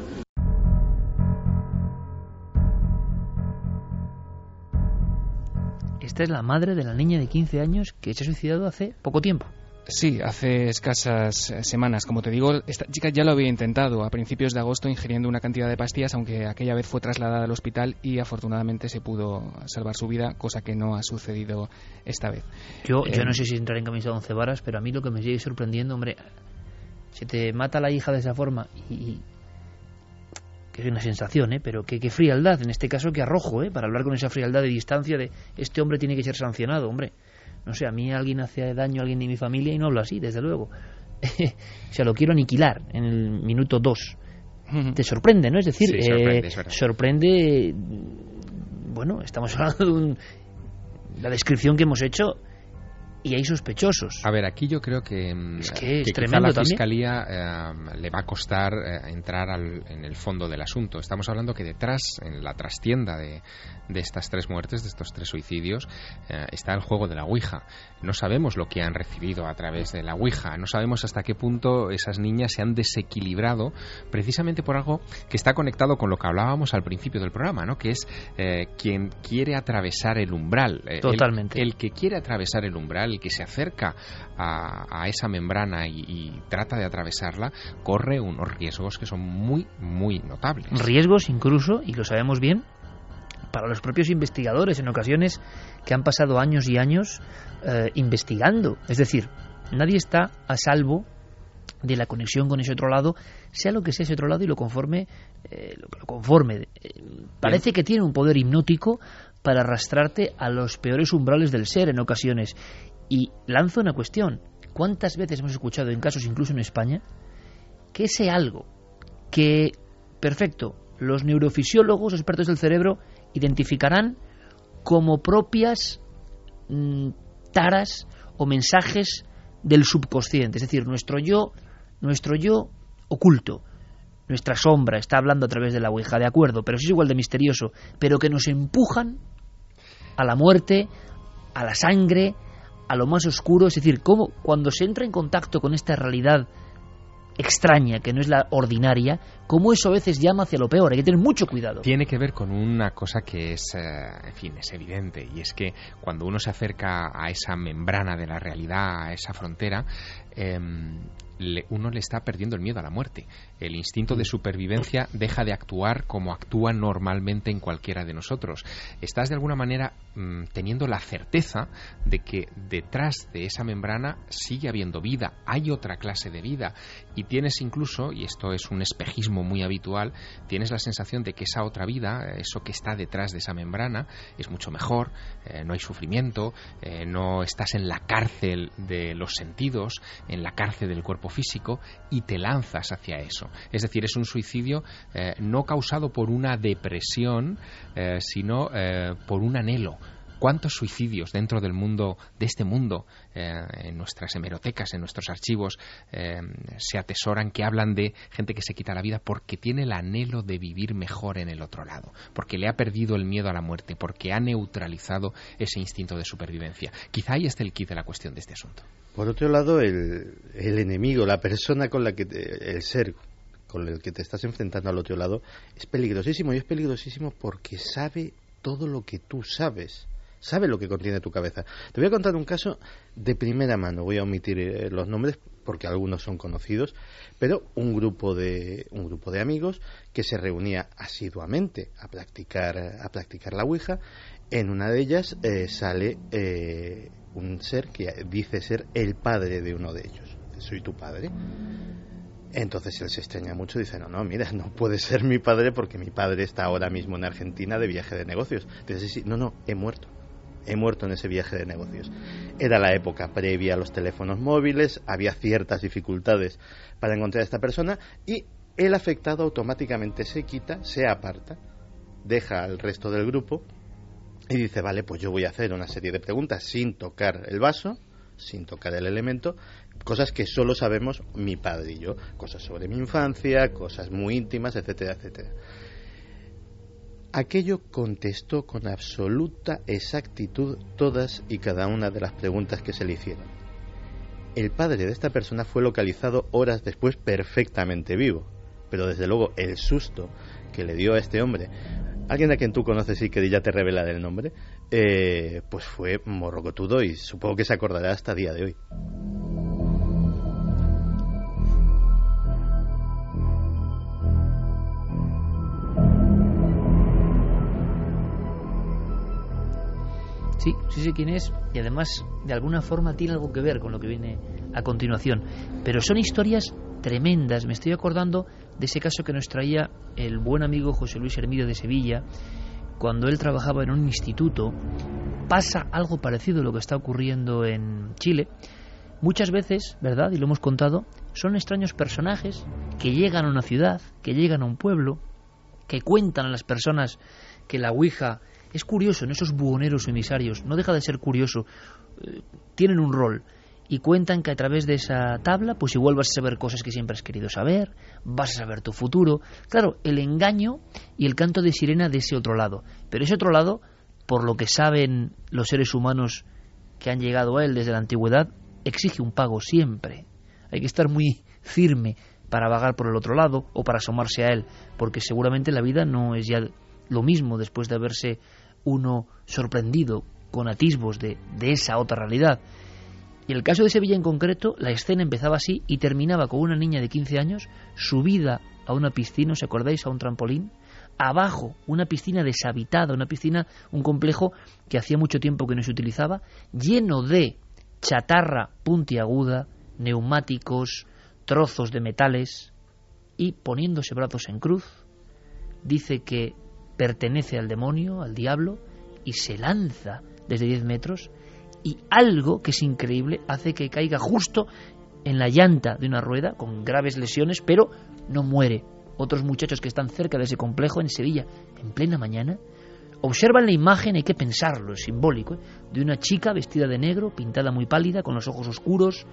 Esta es la madre de la niña de quince años que se ha suicidado hace poco tiempo. Sí, hace escasas semanas. Como te digo, esta chica ya lo había intentado a principios de agosto ingiriendo una cantidad de pastillas, aunque aquella vez fue trasladada al hospital y afortunadamente se pudo salvar su vida, cosa que no ha sucedido esta vez. Yo, eh, yo no sé si entrar en camisa de once varas, pero a mí lo que me sigue sorprendiendo, hombre, se te mata la hija de esa forma y... y que es una sensación, ¿eh? Pero qué frialdad, en este caso, que arrojo, ¿eh? Para hablar con esa frialdad de distancia de este hombre tiene que ser sancionado, hombre. No sé, a mí alguien hace daño a alguien de mi familia y no hablo así, desde luego. O sea, lo quiero aniquilar en el minuto dos. Te sorprende, ¿no? Es decir, sí, sorprende, eh, es sorprende... Bueno, estamos hablando de un, la descripción que hemos hecho y hay sospechosos. A ver, aquí yo creo que, es que, que es quizá tremendo la también. Fiscalía eh, le va a costar eh, entrar al, en el fondo del asunto. Estamos hablando que detrás, en la trastienda de, de estas tres muertes, de estos tres suicidios, eh, está el juego de la Ouija. No sabemos lo que han recibido a través de la Ouija, no sabemos hasta qué punto esas niñas se han desequilibrado precisamente por algo que está conectado con lo que hablábamos al principio del programa, ¿no? Que es eh, quien quiere atravesar el umbral. Eh, Totalmente. El, el que quiere atravesar el umbral, el que se acerca a, a esa membrana y, y trata de atravesarla, corre unos riesgos que son muy, muy notables. Riesgos incluso, y lo sabemos bien, para los propios investigadores, en ocasiones que han pasado años y años eh, investigando. Es decir, nadie está a salvo de la conexión con ese otro lado, sea lo que sea ese otro lado y lo conforme, eh, lo, lo conforme. Eh, parece que tiene un poder hipnótico para arrastrarte a los peores umbrales del ser en ocasiones. Y lanzo una cuestión. ¿Cuántas veces hemos escuchado, en casos incluso en España, que ese algo que, perfecto, los neurofisiólogos, expertos del cerebro, identificarán como propias mmm, taras o mensajes del subconsciente? Es decir, nuestro yo, nuestro yo oculto, nuestra sombra está hablando a través de la Ouija, de acuerdo, pero sí es igual de misterioso, pero que nos empujan a la muerte, a la sangre, a lo más oscuro. Es decir, cómo cuando se entra en contacto con esta realidad extraña, que no es la ordinaria, cómo eso a veces llama hacia lo peor. Hay que tener mucho cuidado. Tiene que ver con una cosa que es, eh, en fin, es evidente, y es que cuando uno se acerca a esa membrana de la realidad, a esa frontera, eh, le, uno le está perdiendo el miedo a la muerte. El instinto de supervivencia deja de actuar como actúa normalmente en cualquiera de nosotros. Estás de alguna manera mmm, teniendo la certeza de que detrás de esa membrana sigue habiendo vida, hay otra clase de vida, y tienes incluso, y esto es un espejismo muy habitual, tienes la sensación de que esa otra vida, eso que está detrás de esa membrana, es mucho mejor, eh, no hay sufrimiento, eh, no estás en la cárcel de los sentidos, en la cárcel del cuerpo físico, y te lanzas hacia eso. Es decir, es un suicidio eh, no causado por una depresión, eh, sino eh, por un anhelo. ¿Cuántos suicidios dentro del mundo, de este mundo, eh, en nuestras hemerotecas, en nuestros archivos, eh, se atesoran, que hablan de gente que se quita la vida porque tiene el anhelo de vivir mejor en el otro lado, porque le ha perdido el miedo a la muerte, porque ha neutralizado ese instinto de supervivencia? Quizá ahí esté el quid de la cuestión de este asunto. Por otro lado, el, el enemigo, la persona con la que te, el ser con el que te estás enfrentando al otro lado, es peligrosísimo, y es peligrosísimo porque sabe todo lo que tú sabes. Sabe lo que contiene tu cabeza. Te voy a contar un caso de primera mano. Voy a omitir eh, los nombres porque algunos son conocidos, pero un grupo de un grupo de amigos que se reunía asiduamente a practicar a practicar la Ouija. En una de ellas eh, sale eh, un ser que dice ser el padre de uno de ellos. Soy tu padre. Entonces él se extraña mucho y dice, no, no, mira, no puede ser mi padre porque mi padre está ahora mismo en Argentina de viaje de negocios. Entonces, sí, no, no, he muerto. He muerto en ese viaje de negocios. Era la época previa a los teléfonos móviles, había ciertas dificultades para encontrar a esta persona, y el afectado automáticamente se quita, se aparta, deja al resto del grupo y dice, vale, pues yo voy a hacer una serie de preguntas sin tocar el vaso, sin tocar el elemento, cosas que solo sabemos mi padre y yo, cosas sobre mi infancia, cosas muy íntimas, etcétera, etcétera. Aquello contestó con absoluta exactitud todas y cada una de las preguntas que se le hicieron. El padre de esta persona fue localizado horas después perfectamente vivo, pero desde luego el susto que le dio a este hombre, alguien a quien tú conoces y que ya te revela el nombre, eh, pues fue morrocotudo, y supongo que se acordará hasta el día de hoy. Sí, sí sé quién es, y además de alguna forma tiene algo que ver con lo que viene a continuación. Pero son historias tremendas. Me estoy acordando de ese caso que nos traía el buen amigo José Luis Hermida de Sevilla, cuando él trabajaba en un instituto. Pasa algo parecido a lo que está ocurriendo en Chile. Muchas veces, ¿verdad?, y lo hemos contado, son extraños personajes que llegan a una ciudad, que llegan a un pueblo, que cuentan a las personas que la Ouija... Es curioso, en esos buhoneros emisarios, no deja de ser curioso eh, tienen un rol y cuentan que a través de esa tabla pues igual vas a saber cosas que siempre has querido saber, vas a saber tu futuro. Claro, el engaño y el canto de sirena de ese otro lado. Pero ese otro lado, por lo que saben los seres humanos que han llegado a él desde la antigüedad, exige un pago siempre. Hay que estar muy firme para vagar por el otro lado o para asomarse a él, porque seguramente la vida no es ya lo mismo después de haberse uno sorprendido con atisbos de, de esa otra realidad. Y en el caso de Sevilla en concreto, la escena empezaba así y terminaba con una niña de quince años subida a una piscina, ¿os acordáis? A un trampolín. Abajo, una piscina deshabitada, una piscina, un complejo que hacía mucho tiempo que no se utilizaba, lleno de chatarra puntiaguda, neumáticos, trozos de metales, y poniéndose brazos en cruz, dice que pertenece al demonio, al diablo, y se lanza desde diez metros, y algo que es increíble hace que caiga justo en la llanta de una rueda, con graves lesiones, pero no muere. Otros muchachos que están cerca de ese complejo en Sevilla, en plena mañana, observan la imagen, hay que pensarlo, es simbólico, ¿eh? de una chica vestida de negro, pintada muy pálida, con los ojos oscuros,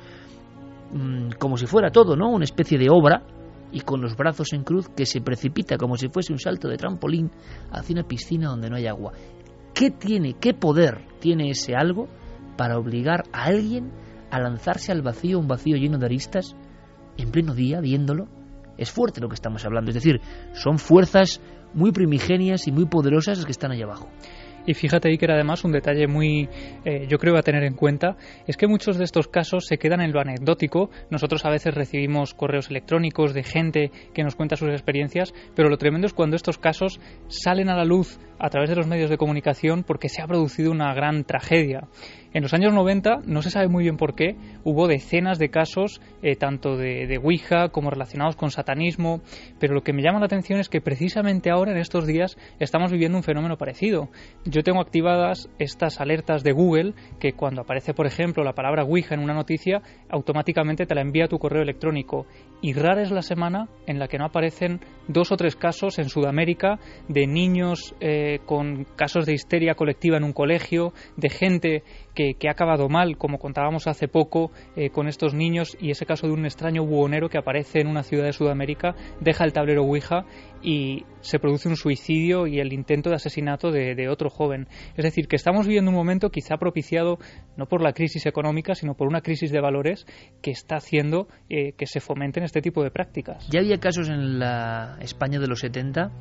mmm, como si fuera todo, ¿no? Una especie de obra, y con los brazos en cruz, que se precipita como si fuese un salto de trampolín hacia una piscina donde no hay agua. ¿Qué tiene, qué poder tiene ese algo para obligar a alguien a lanzarse al vacío, un vacío lleno de aristas, en pleno día, viéndolo? Es fuerte lo que estamos hablando, es decir, son fuerzas muy primigenias y muy poderosas las que están allá abajo. Y fíjate ahí que era además un detalle muy, eh, yo creo, a tener en cuenta, es que muchos de estos casos se quedan en lo anecdótico. Nosotros a veces recibimos correos electrónicos de gente que nos cuenta sus experiencias, pero lo tremendo es cuando estos casos salen a la luz a través de los medios de comunicación porque se ha producido una gran tragedia. En los años noventa, no se sabe muy bien por qué, hubo decenas de casos, eh, tanto de, de Ouija como relacionados con satanismo, pero lo que me llama la atención es que precisamente ahora, en estos días, estamos viviendo un fenómeno parecido. Yo tengo activadas estas alertas de Google, que cuando aparece, por ejemplo, la palabra Ouija en una noticia, automáticamente te la envía a tu correo electrónico. Y rara es la semana en la que no aparecen dos o tres casos en Sudamérica de niños eh, con casos de histeria colectiva en un colegio, de gente que, que ha acabado mal, como contábamos hace poco eh, con estos niños, y ese caso de un extraño buhonero que aparece en una ciudad de Sudamérica, deja el tablero Ouija y se produce un suicidio y el intento de asesinato de, de otro joven. Es decir, que estamos viviendo un momento quizá propiciado no por la crisis económica, sino por una crisis de valores que está haciendo eh, que se fomenten este tipo de prácticas. Ya había casos en la España de los setenta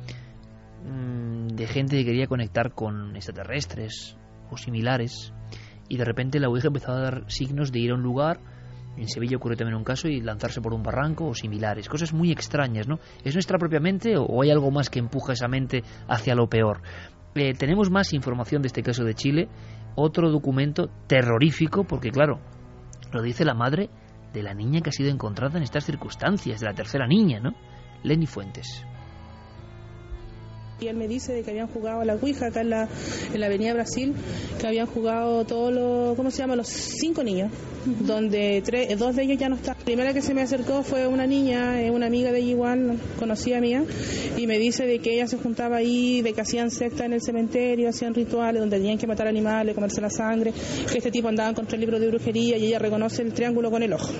mmm, de gente que quería conectar con extraterrestres o similares, y de repente la Ouija empezó a dar signos de ir a un lugar. En Sevilla ocurrió también un caso, y lanzarse por un barranco o similares, cosas muy extrañas, ¿no? ¿Es nuestra propia mente o hay algo más que empuja esa mente hacia lo peor? Eh, tenemos más información de este caso de Chile, otro documento terrorífico, porque claro, lo dice la madre de la niña que ha sido encontrada en estas circunstancias, de la tercera niña, ¿no? Lenny Fuentes. Y él me dice de que habían jugado a la Ouija acá en la, en la Avenida Brasil, que habían jugado todos los, ¿cómo se llama? Los cinco niños, uh-huh. donde tres, dos de ellos ya no están. La primera que se me acercó fue una niña, una amiga de ella igual, conocida mía, y me dice de que ella se juntaba ahí, de que hacían secta en el cementerio, hacían rituales donde tenían que matar animales, comerse la sangre, que este tipo andaba contra el libro de brujería y ella reconoce el triángulo con el ojo.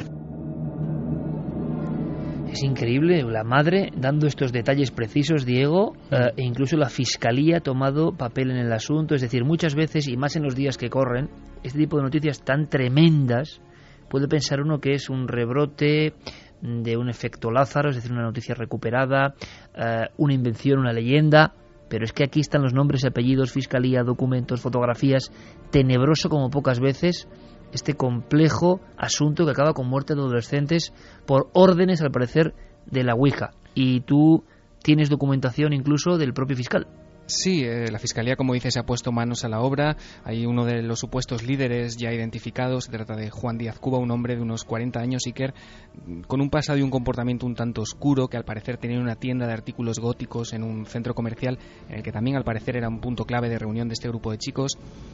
Es increíble, la madre dando estos detalles precisos, Diego, eh, e incluso la fiscalía ha tomado papel en el asunto. Es decir, muchas veces, y más en los días que corren, este tipo de noticias tan tremendas, puede pensar uno que es un rebrote de un efecto Lázaro, es decir, una noticia recuperada, eh, una invención, una leyenda, pero es que aquí están los nombres, apellidos, fiscalía, documentos, fotografías, tenebroso como pocas veces este complejo asunto que acaba con muerte de adolescentes por órdenes, al parecer, de la Ouija. Y tú tienes documentación incluso del propio fiscal. Sí, eh, la Fiscalía, como dice, se ha puesto manos a la obra. Hay uno de los supuestos líderes ya identificados. Se trata de Juan Díaz Cuba, un hombre de unos cuarenta años, Iker, con un pasado y un comportamiento un tanto oscuro, que al parecer tenía una tienda de artículos góticos en un centro comercial, en el que también al parecer era un punto clave de reunión de este grupo de chicos.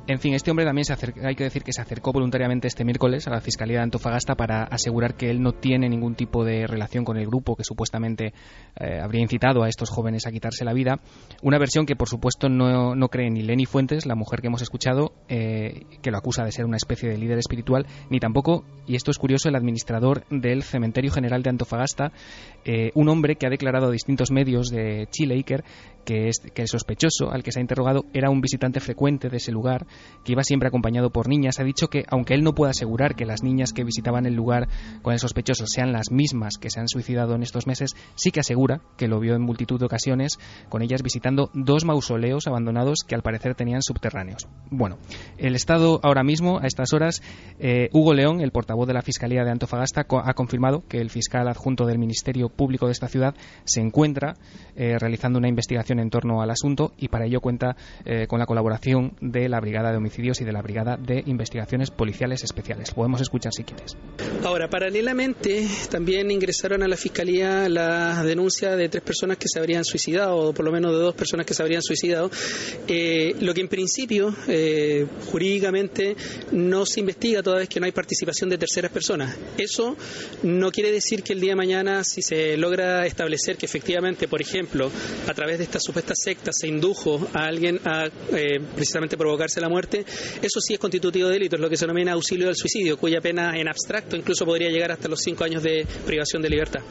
En fin, este hombre también se acerca, hay que decir que se acercó voluntariamente este miércoles a la Fiscalía de Antofagasta para asegurar que él no tiene ningún tipo de relación con el grupo que supuestamente eh, habría incitado a estos jóvenes a quitarse la vida. Una versión que, por supuesto, no, no cree ni Leni Fuentes, la mujer que hemos escuchado, eh, que lo acusa de ser una especie de líder espiritual, ni tampoco, y esto es curioso, el administrador del Cementerio General de Antofagasta, eh, un hombre que ha declarado a distintos medios de Chile, Iker, que, es, que el sospechoso al que se ha interrogado era un visitante frecuente de ese lugar, que iba siempre acompañado por niñas. Ha dicho que, aunque él no puede asegurar que las niñas que visitaban el lugar con el sospechoso sean las mismas que se han suicidado en estos meses, sí que asegura que lo vio en multitud de ocasiones, con ellas visitando dos mausoleos abandonados que al parecer tenían subterráneos. Bueno, el Estado ahora mismo, a estas horas, eh, Hugo León, el portavoz de la Fiscalía de Antofagasta, co- ha confirmado que el fiscal adjunto del Ministerio Público de esta ciudad se encuentra eh, realizando una investigación en torno al asunto, y para ello cuenta eh, con la colaboración de la Brigada de Homicidios y de la Brigada de Investigaciones Policiales Especiales. Podemos escuchar si quieres. Ahora, paralelamente, también ingresaron a la Fiscalía la denuncia de tres personas que se habrían suicidado, o por lo menos de dos personas que se habrían suicidado, eh, lo que en principio, eh, jurídicamente, no se investiga toda vez que no hay participación de terceras personas. Eso no quiere decir que el día de mañana, si se logra establecer que efectivamente, por ejemplo, a través de esta supuesta secta se indujo a alguien a eh, precisamente provocarse la muerte, eso sí es constitutivo de delito, es lo que se denomina auxilio al suicidio, cuya pena en abstracto incluso podría llegar hasta los cinco años de privación de libertad.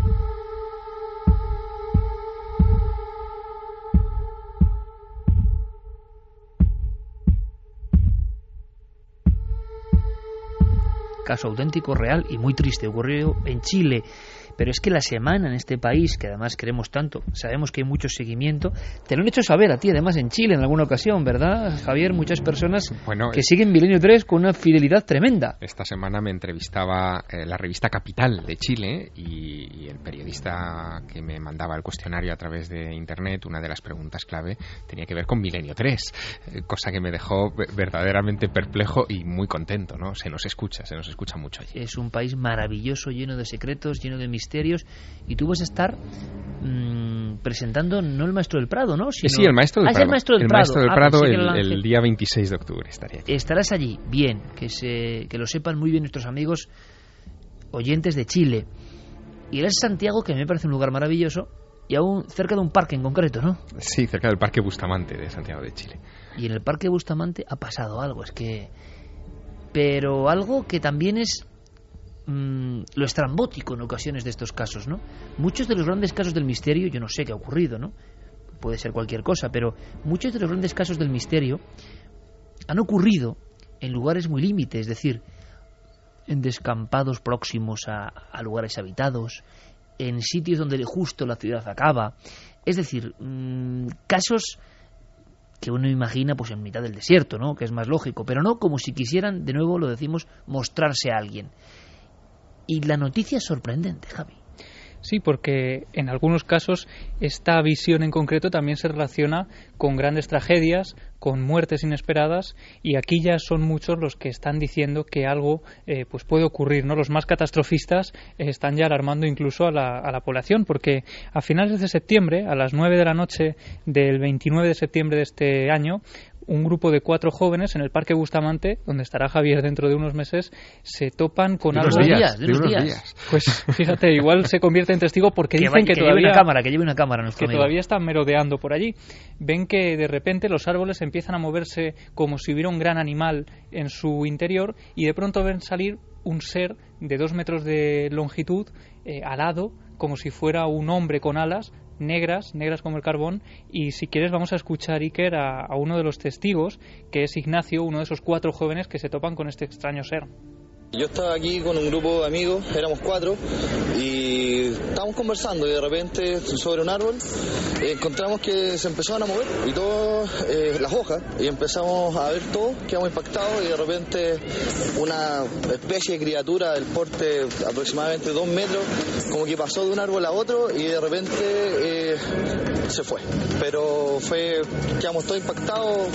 Caso auténtico, real y muy triste, ocurrió en Chile. Pero es que la semana en este país, que además queremos tanto, sabemos que hay mucho seguimiento, te lo han hecho saber a ti, además en Chile en alguna ocasión, ¿verdad, Javier? Muchas personas bueno, que siguen Milenio tres con una fidelidad tremenda. Esta semana me entrevistaba eh, la revista Capital de Chile, y, y el periodista que me mandaba el cuestionario a través de internet, una de las preguntas clave tenía que ver con Milenio tres, eh, cosa que me dejó verdaderamente perplejo y muy contento, ¿no? Se nos escucha, se nos escucha mucho allí. Es un país maravilloso, lleno de secretos, lleno de misterios. Y tú vas a estar mmm, presentando no el Maestro del Prado, ¿no? Sino... Sí, el Maestro del ah, Prado. El Maestro del el Prado, Maestro del ah, Prado el, el, el día veintiséis de octubre estaría aquí. Estarás allí, bien, que, se, que lo sepan muy bien nuestros amigos oyentes de Chile. Y eres Santiago, que me parece un lugar maravilloso, y aún cerca de un parque en concreto, ¿no? Sí, cerca del Parque Bustamante de Santiago de Chile. Y en el Parque Bustamante ha pasado algo, es que... Pero algo que también es... lo estrambótico en ocasiones de estos casos, ¿no? Muchos de los grandes casos del misterio, yo no sé qué ha ocurrido, ¿no? Puede ser cualquier cosa, pero muchos de los grandes casos del misterio han ocurrido en lugares muy límites, es decir, en descampados próximos a, a lugares habitados, en sitios donde justo la ciudad acaba, es decir, mmm, casos que uno imagina pues en mitad del desierto, ¿no? Que es más lógico, pero no como si quisieran, de nuevo lo decimos, mostrarse a alguien. Y la noticia es sorprendente, Javi. Sí, porque en algunos casos esta visión en concreto también se relaciona con grandes tragedias, con muertes inesperadas, y aquí ya son muchos los que están diciendo que algo eh, pues puede ocurrir, ¿no? Los más catastrofistas eh, están ya alarmando incluso a la, a la población, porque a finales de septiembre, a las nueve de la noche del veintinueve de septiembre de este año, un grupo de cuatro jóvenes en el Parque Bustamante, donde estará Javier dentro de unos meses, se topan con de algo... De unos días, de unos días. días. Pues fíjate, igual se convierte en testigo porque que dicen vaya, que, que todavía... lleve una cámara, que lleve una cámara nuestro que amigo. todavía están merodeando por allí. Ven que de repente los árboles empiezan a moverse como si hubiera un gran animal en su interior, y de pronto ven salir un ser de dos metros de longitud, eh, alado, como si fuera un hombre con alas, negras, negras como el carbón. Y si quieres vamos a escuchar, Iker, a, a uno de los testigos, que es Ignacio, uno de esos cuatro jóvenes que se topan con este extraño ser. Yo estaba aquí con un grupo de amigos, éramos cuatro, y estábamos conversando y de repente sobre un árbol eh, encontramos que se empezaron a mover y todas eh, las hojas, y empezamos a ver todo, quedamos impactados, y de repente una especie de criatura del porte aproximadamente dos metros como que pasó de un árbol a otro y de repente eh, se fue, pero fue, quedamos todos impactados.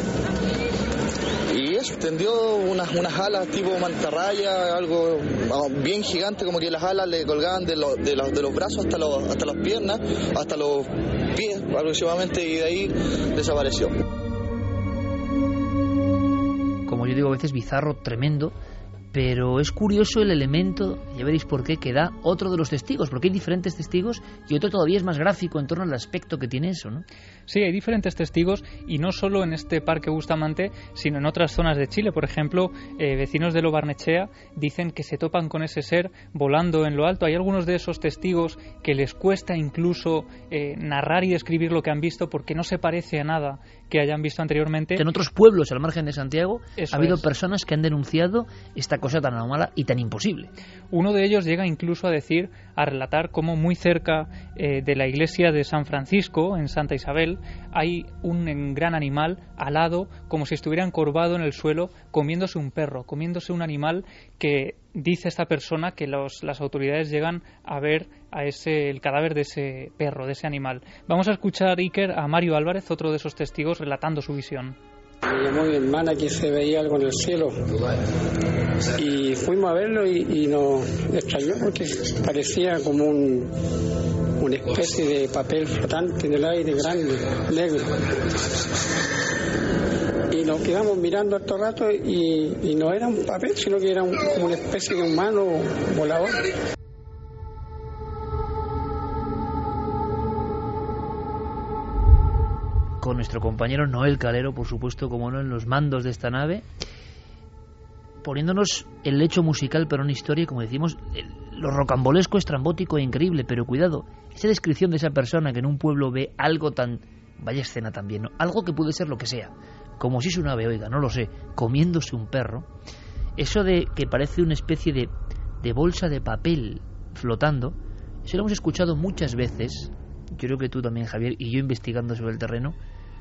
Y eso, tendió unas, unas alas tipo mantarraya, algo bien gigante, como que las alas le colgaban de, lo, de, los, de los brazos hasta, los, hasta las piernas, hasta los pies aproximadamente, y de ahí desapareció. yo digo a veces bizarro, tremendo, pero es curioso el elemento, ya veréis por qué, que da otro de los testigos, porque hay diferentes testigos y otro todavía es más gráfico en torno al aspecto que tiene eso, ¿no? Sí, hay diferentes testigos y no solo en este Parque Bustamante, sino en otras zonas de Chile. Por ejemplo, eh, vecinos de Lo Barnechea dicen que se topan con ese ser volando en lo alto. Hay algunos de esos testigos que les cuesta incluso eh, narrar y describir lo que han visto porque no se parece a nada que hayan visto anteriormente. Que en otros pueblos al margen de Santiago Eso ha habido es. personas que han denunciado esta cosa tan anómala y tan imposible. Uno de ellos llega incluso a decir, a relatar cómo muy cerca eh, de la iglesia de San Francisco, en Santa Isabel, hay un gran animal alado, como si estuviera encorvado en el suelo, comiéndose un perro, comiéndose un animal que dice esta persona que los, las autoridades llegan a ver a ese, el cadáver de ese perro, de ese animal. Vamos a escuchar, Iker, a Mario Álvarez, otro de esos testigos, relatando su visión. Me llamó mi hermana que se veía algo en el cielo y fuimos a verlo y, y nos extrañó porque parecía como un, una especie de papel flotante en el aire grande, negro. Y nos quedamos mirando harto rato y, y no era un papel, sino que era un, como una especie de humano volador. Con nuestro compañero Noel Calero, por supuesto, como no, en los mandos de esta nave, poniéndonos el lecho musical, pero en historia, como decimos, lo rocambolesco, estrambótico e increíble, pero cuidado, esa descripción de esa persona que en un pueblo ve algo tan... vaya escena también, ¿no? Algo que puede ser lo que sea, como si es un ave, oiga, no lo sé, comiéndose un perro, eso de que parece una especie de, de bolsa de papel flotando, eso lo hemos escuchado muchas veces, yo creo que tú también, Javier, y yo investigando sobre el terreno,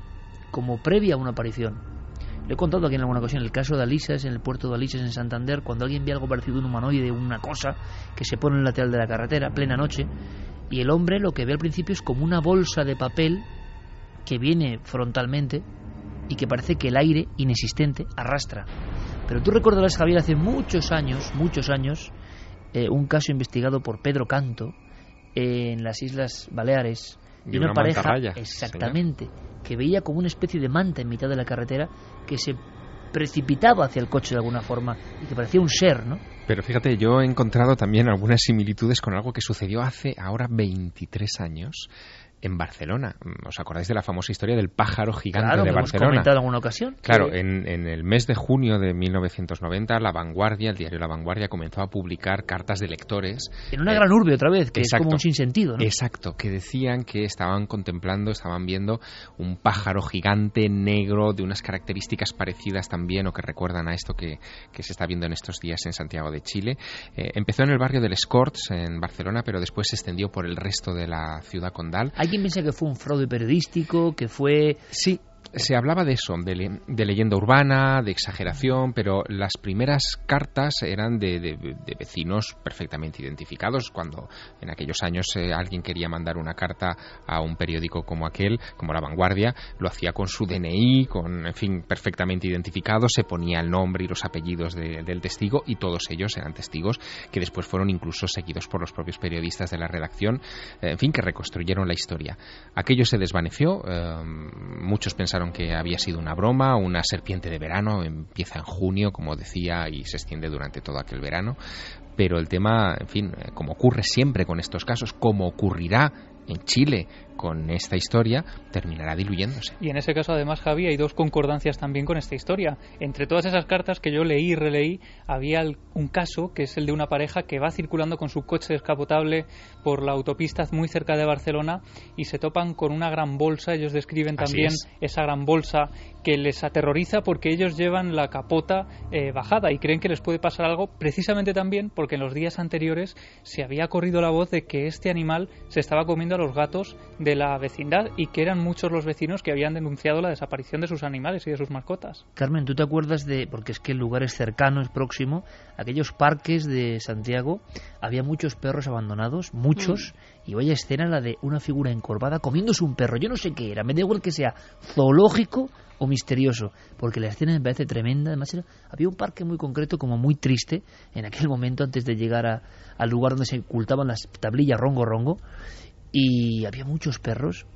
como previa a una aparición. Le he contado aquí en alguna ocasión el caso de Alisas, en el puerto de Alisas, en Santander, cuando alguien ve algo parecido a un humanoide, una cosa que se pone en el lateral de la carretera, plena noche, y el hombre lo que ve al principio es como una bolsa de papel que viene frontalmente y que parece que el aire inexistente arrastra. Pero tú recordarás, Javier, hace muchos años, muchos años, eh, un caso investigado por Pedro Canto eh, en las Islas Baleares, de y una, una pareja, mantarraya, exactamente, señor, que veía como una especie de manta en mitad de la carretera que se precipitaba hacia el coche de alguna forma y que parecía un ser, ¿no? Pero fíjate, yo he encontrado también algunas similitudes con algo que sucedió hace ahora veintitrés años en Barcelona. ¿Os acordáis de la famosa historia del pájaro gigante claro, de Barcelona? Claro, hemos comentado en alguna ocasión. Claro, que... en, en el mes de junio de mil novecientos noventa, La Vanguardia, el diario La Vanguardia, comenzó a publicar cartas de lectores. En una eh, gran urbe, otra vez, que exacto, es como un sinsentido, ¿no? Exacto, que decían que estaban contemplando, estaban viendo un pájaro gigante negro de unas características parecidas también, o que recuerdan a esto que, que se está viendo en estos días en Santiago de Chile. Eh, empezó en el barrio del Escorts, en Barcelona, pero después se extendió por el resto de la ciudad condal. Hay quien piensa que fue un fraude periodístico, que fue... Sí, se hablaba de eso, de, le, de leyenda urbana, de exageración, pero las primeras cartas eran de, de, de vecinos perfectamente identificados. Cuando en aquellos años eh, alguien quería mandar una carta a un periódico como aquel, como La Vanguardia, lo hacía con su D N I, con, en fin, perfectamente identificado, se ponía el nombre y los apellidos de, del testigo, y todos ellos eran testigos que después fueron incluso seguidos por los propios periodistas de la redacción, eh, en fin, que reconstruyeron la historia. Aquello se desvaneció, eh, muchos pensaron que había sido una broma, una serpiente de verano, empieza en junio, como decía, y se extiende durante todo aquel verano, pero el tema, en fin, como ocurre siempre con estos casos, como ocurrirá en Chile con esta historia, terminará diluyéndose. Y en ese caso, además, Javi, hay dos concordancias también con esta historia. Entre todas esas cartas que yo leí y releí, había un caso que es el de una pareja que va circulando con su coche descapotable por la autopista muy cerca de Barcelona y se topan con una gran bolsa. Ellos describen también esa gran bolsa que les aterroriza porque ellos llevan la capota eh, bajada y creen que les puede pasar algo, precisamente también porque en los días anteriores se había corrido la voz de que este animal se estaba comiendo a los gatos de la vecindad y que eran muchos los vecinos que habían denunciado la desaparición de sus animales y de sus mascotas. Carmen, ¿tú te acuerdas de, porque es que el lugar es cercano, es próximo, aquellos parques de Santiago, había muchos perros abandonados, muchos, mm. y vaya escena la de una figura encorvada comiéndose un perro? Yo no sé qué era, me da igual que sea zoológico o misterioso, porque la escena me parece tremenda. Además era, había un parque muy concreto, como muy triste, en aquel momento antes de llegar a, al lugar donde se ocultaban las tablillas rongo rongo, y había muchos perros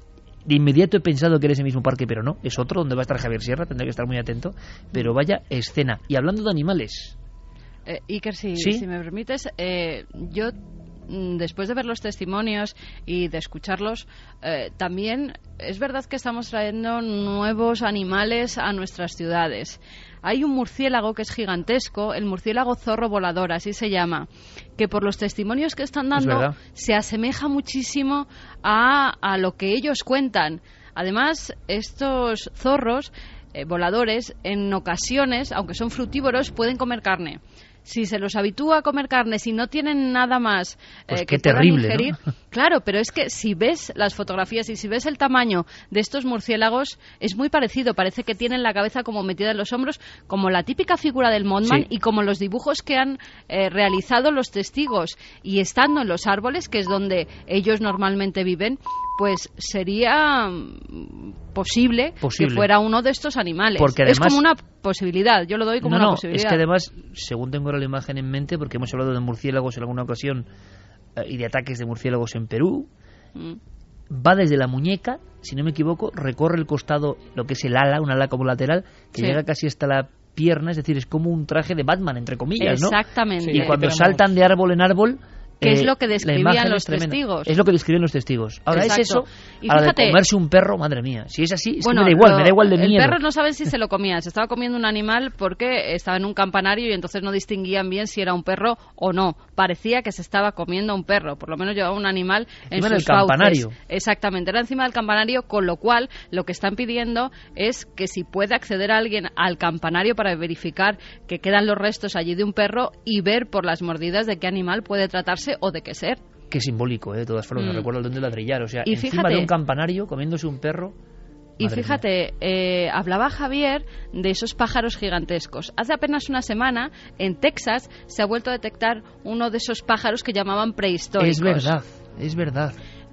De inmediato he pensado que era ese mismo parque, pero no, es otro donde va a estar Javier Sierra, tendré que estar muy atento. Pero vaya escena. Y hablando de animales... Eh, Iker, si, ¿Sí? si me permites, eh, yo después de ver los testimonios y de escucharlos, eh, también es verdad que estamos trayendo nuevos animales a nuestras ciudades. Hay un murciélago que es gigantesco, el murciélago zorro volador, así se llama, que por los testimonios que están dando se asemeja muchísimo a, a lo que ellos cuentan. Además, estos zorros eh, voladores, en ocasiones, aunque son frutívoros, pueden comer carne. Si se los habitúa a comer carne, si no tienen nada más pues eh, qué que puedan terrible, ingerir, ¿no? Claro, pero es que si ves las fotografías y si ves el tamaño de estos murciélagos, es muy parecido. Parece que tienen la cabeza como metida en los hombros, como la típica figura del Mothman, Sí. y como los dibujos que han eh, realizado los testigos. Y estando en los árboles, que es donde ellos normalmente viven, pues sería mm, posible, Posible. que fuera uno de estos animales. Porque es además- como una posibilidad, yo lo doy como no, una no, posibilidad. es que además, según tengo ahora la imagen en mente, porque hemos hablado de murciélagos en alguna ocasión eh, y de ataques de murciélagos en Perú, Mm. va desde la muñeca, si no me equivoco, recorre el costado, lo que es el ala, un ala como lateral, que Sí. llega casi hasta la pierna, es decir, es como un traje de Batman, entre comillas, ¿no? Exactamente. Y Sí, cuando pero saltan de árbol en árbol... Que es eh, lo que la describían imagen los es tremenda. testigos. Es lo que describían los testigos. Ahora Exacto. es eso, Y ahora fíjate- de comerse un perro, madre mía. Si es así, es Bueno, que me da igual, lo- me da igual de miedo. El perro no sabe si se lo comía, se estaba comiendo un animal porque estaba en un campanario y entonces no distinguían bien si era un perro o no. Parecía que se estaba comiendo un perro, por lo menos llevaba un animal en Encima sus del campanario. fauces. Exactamente, era encima del campanario, con lo cual lo que están pidiendo es que si puede acceder alguien al campanario para verificar que quedan los restos allí de un perro y ver por las mordidas de qué animal puede tratarse o de qué ser. Qué simbólico, ¿eh? De todas formas, Mm. me recuerdo el don de ladrillar. O sea, Y encima fíjate- de un campanario, comiéndose un perro... Y Madre fíjate, eh, hablaba Javier de esos pájaros gigantescos. Hace apenas una semana, en Texas, se ha vuelto a detectar uno de esos pájaros que llamaban prehistóricos. Es verdad, es verdad.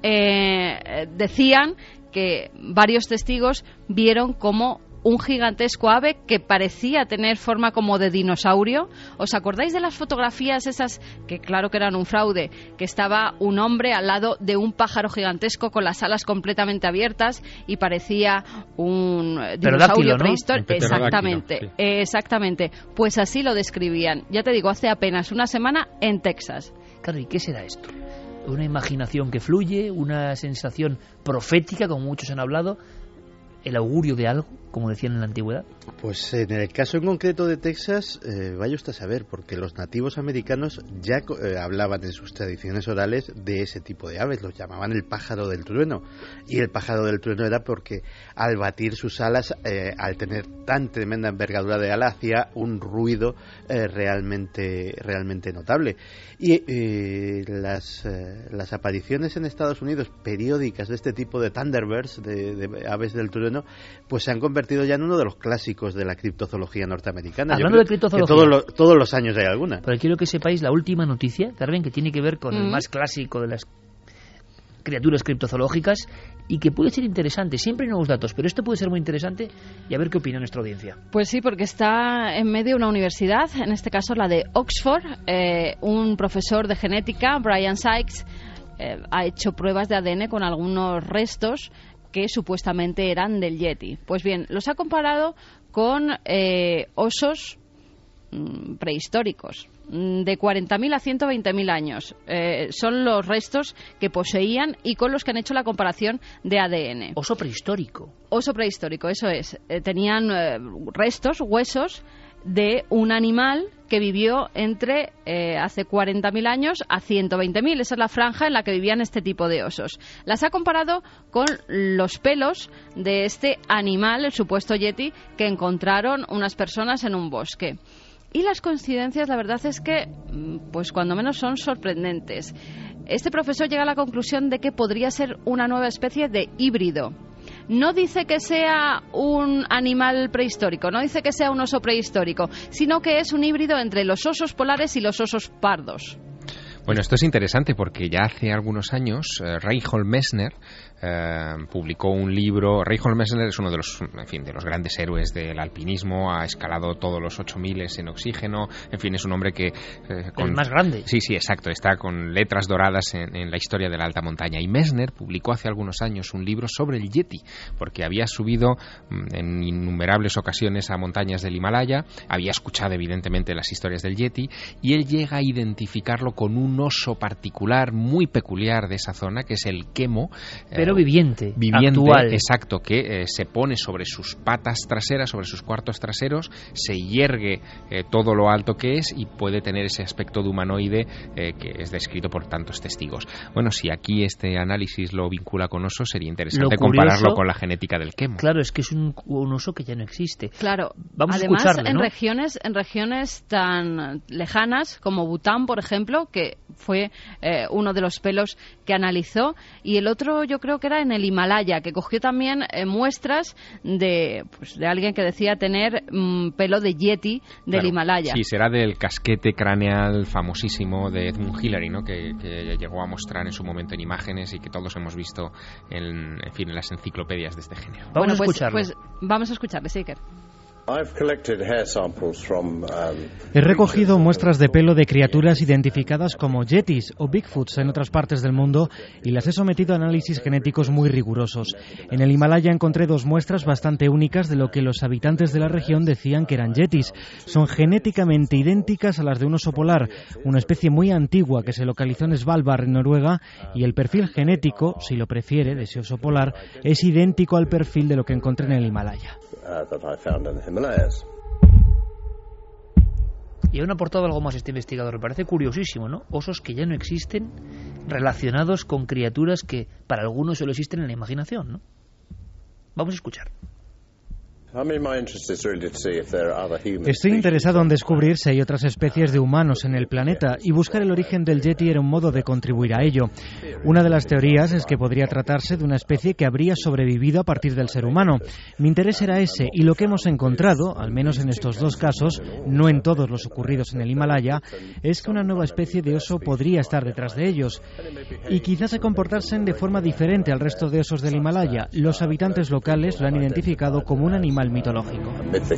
Eh, decían que varios testigos vieron como un gigantesco ave que parecía tener forma como de dinosaurio. ¿Os acordáis de las fotografías esas, que claro que eran un fraude, que estaba un hombre al lado de un pájaro gigantesco con las alas completamente abiertas y parecía un Pterodáctilo, dinosaurio ¿no? prehistórico? Un pterodáctilo, Exactamente, sí. exactamente. Pues así lo describían. Ya te digo, hace apenas una semana en Texas. Claro, ¿y qué será esto? Una imaginación que fluye, una sensación profética, como muchos han hablado, el augurio de algo, como decían en la antigüedad. Pues en el caso en concreto de Texas, eh, vaya usted a saber, porque los nativos americanos ya eh, hablaban en sus tradiciones orales de ese tipo de aves, los llamaban el pájaro del trueno. Y el pájaro del trueno era porque al batir sus alas, eh, al tener tan tremenda envergadura de ala, hacía un ruido eh, realmente, realmente notable. Y eh, las, eh, las apariciones en Estados Unidos periódicas de este tipo de Thunderbirds, de, de aves del trueno, pues se han convertido ya en uno de los clásicos de la criptozoología norteamericana. Hablando Yo de creo criptozoología. que todos los, todos los años hay alguna. Pero quiero que sepáis la última noticia, Carmen, que tiene que ver con el Mm. más clásico de las criaturas criptozoológicas y que puede ser interesante. Siempre hay nuevos datos, pero esto puede ser muy interesante y a ver qué opina nuestra audiencia. Pues sí, porque está en medio de una universidad, en este caso la de Oxford. Eh, un profesor de genética, Brian Sykes, eh, ha hecho pruebas de A D N con algunos restos que supuestamente eran del Yeti. Pues bien, los ha comparado con eh, osos mm, prehistóricos, mm, de cuarenta mil a ciento veinte mil años. Eh, son los restos que poseían y con los que han hecho la comparación de A D N. Oso prehistórico. Oso prehistórico, eso es. Eh, tenían eh, restos, huesos de un animal que vivió entre eh, hace cuarenta mil años a ciento veinte mil. Esa es la franja en la que vivían este tipo de osos. Las ha comparado con los pelos de este animal, el supuesto yeti, que encontraron unas personas en un bosque. Y las coincidencias, la verdad es que, pues cuando menos son sorprendentes. Este profesor llega a la conclusión de que podría ser una nueva especie de híbrido. No dice que sea un animal prehistórico, no dice que sea un oso prehistórico, sino que es un híbrido entre los osos polares y los osos pardos. Bueno, esto es interesante porque ya hace algunos años eh, Reinhold Messner eh, publicó un libro. Reinhold Messner es uno de los, en fin, de los grandes héroes del alpinismo, ha escalado todos los ocho miles en oxígeno, en fin, es un hombre que... Eh, con, el más grande. Sí, sí, exacto, está con letras doradas en, en la historia de la alta montaña. Y Messner publicó hace algunos años un libro sobre el Yeti, porque había subido en innumerables ocasiones a montañas del Himalaya, había escuchado evidentemente las historias del Yeti, y él llega a identificarlo con un oso particular muy peculiar de esa zona, que es el quemo. Pero eh, viviente, viviente, actual. Exacto, que eh, se pone sobre sus patas traseras, sobre sus cuartos traseros, se yergue eh, todo lo alto que es y puede tener ese aspecto de humanoide eh, que es descrito por tantos testigos. Bueno, si aquí este análisis lo vincula con osos, sería interesante curioso, compararlo con la genética del quemo. Claro, es que es un, un oso que ya no existe. Claro, vamos además a escucharle, en ¿no? regiones en regiones tan lejanas como Bután, por ejemplo, que fue eh, uno de los pelos que analizó, y el otro yo creo que era en el Himalaya, que cogió también eh, muestras de pues, de alguien que decía tener mm, pelo de Yeti del claro, Himalaya. Sí, será del casquete craneal famosísimo de Edmund Hillary, ¿no? Que, que llegó a mostrar en su momento en imágenes y que todos hemos visto en, en fin, en las enciclopedias de este género. Vamos bueno, a escucharlo. Pues, pues vamos a escucharle, sí, Iker. He recogido muestras de pelo de criaturas identificadas como yetis o Bigfoots en otras partes del mundo y las he sometido a análisis genéticos muy rigurosos. En el Himalaya encontré dos muestras bastante únicas de lo que los habitantes de la región decían que eran yetis. Son genéticamente idénticas a las de un oso polar, una especie muy antigua que se localizó en Svalbard, en Noruega, y el perfil genético, si lo prefiere, de ese oso polar, es idéntico al perfil de lo que encontré en el Himalaya. Y aún ha aportado algo más este investigador, me parece curiosísimo, ¿no? Osos que ya no existen relacionados con criaturas que para algunos solo existen en la imaginación, ¿no? Vamos a escuchar. Estoy interesado en descubrir si hay otras especies de humanos en el planeta y buscar el origen del Yeti era un modo de contribuir a ello. Una de las teorías es que podría tratarse de una especie que habría sobrevivido a partir del ser humano. Mi interés era ese y lo que hemos encontrado, al menos en estos dos casos, no en todos los ocurridos en el Himalaya, es que una nueva especie de oso podría estar detrás de ellos y quizás se comportasen de forma diferente al resto de osos del Himalaya. Los habitantes locales lo han identificado como un animal mitológico.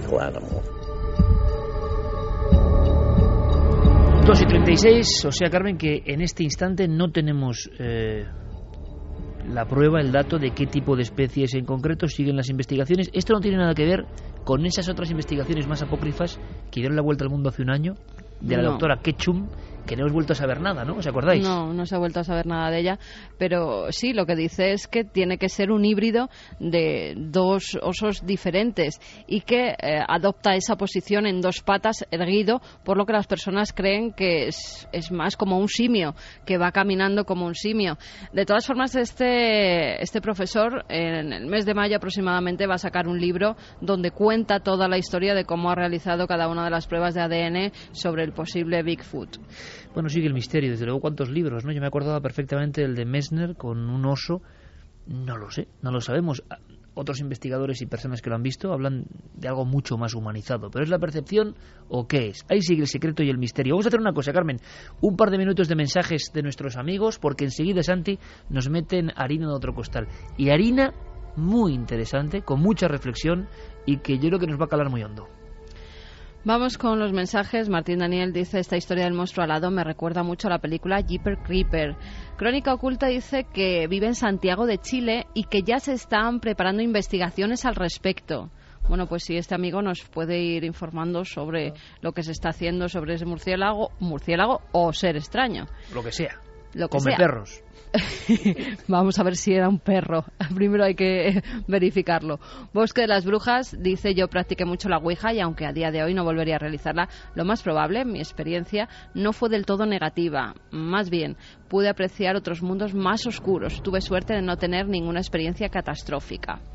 dos y treinta y seis, o sea, Carmen, que en este instante no tenemos eh, la prueba, el dato de qué tipo de especies en concreto siguen las investigaciones. Esto no tiene nada que ver con esas otras investigaciones más apócrifas que dieron la vuelta al mundo hace un año, de la no. doctora Ketchum, que no hemos vuelto a saber nada, ¿no? ¿Os acordáis? No, no se ha vuelto a saber nada de ella, pero sí, lo que dice es que tiene que ser un híbrido de dos osos diferentes y que eh, adopta esa posición en dos patas erguido, por lo que las personas creen que es, es más como un simio, que va caminando como un simio. De todas formas, este, este profesor en el mes de mayo aproximadamente va a sacar un libro donde cuenta toda la historia de cómo ha realizado cada una de las pruebas de A D N sobre el posible Bigfoot. Bueno, sigue el misterio, desde luego cuántos libros, ¿no? Yo me acordaba perfectamente del de Messner con un oso, no lo sé, no lo sabemos. Otros investigadores y personas que lo han visto hablan de algo mucho más humanizado, pero ¿es la percepción o qué es? Ahí sigue el secreto y el misterio. Vamos a hacer una cosa, Carmen, un par de minutos de mensajes de nuestros amigos, porque enseguida, Santi, nos meten harina de otro costal, y harina muy interesante, con mucha reflexión y que yo creo que nos va a calar muy hondo. Vamos con los mensajes. Martín Daniel dice: esta historia del monstruo alado me recuerda mucho a la película Jeepers Creepers. Crónica Oculta dice que vive en Santiago de Chile y que ya se están preparando investigaciones al respecto. Bueno, pues si este amigo nos puede ir informando sobre lo que se está haciendo sobre ese murciélago, murciélago o ser extraño. Lo que sea. Lo que Come sea. perros. Vamos a ver si era un perro. Primero hay que verificarlo. Bosque de las Brujas dice: yo practiqué mucho la Ouija y aunque a día de hoy no volvería a realizarla, lo más probable, mi experiencia no fue del todo negativa. Más bien, pude apreciar otros mundos más oscuros. Tuve suerte de no tener ninguna experiencia catastrófica.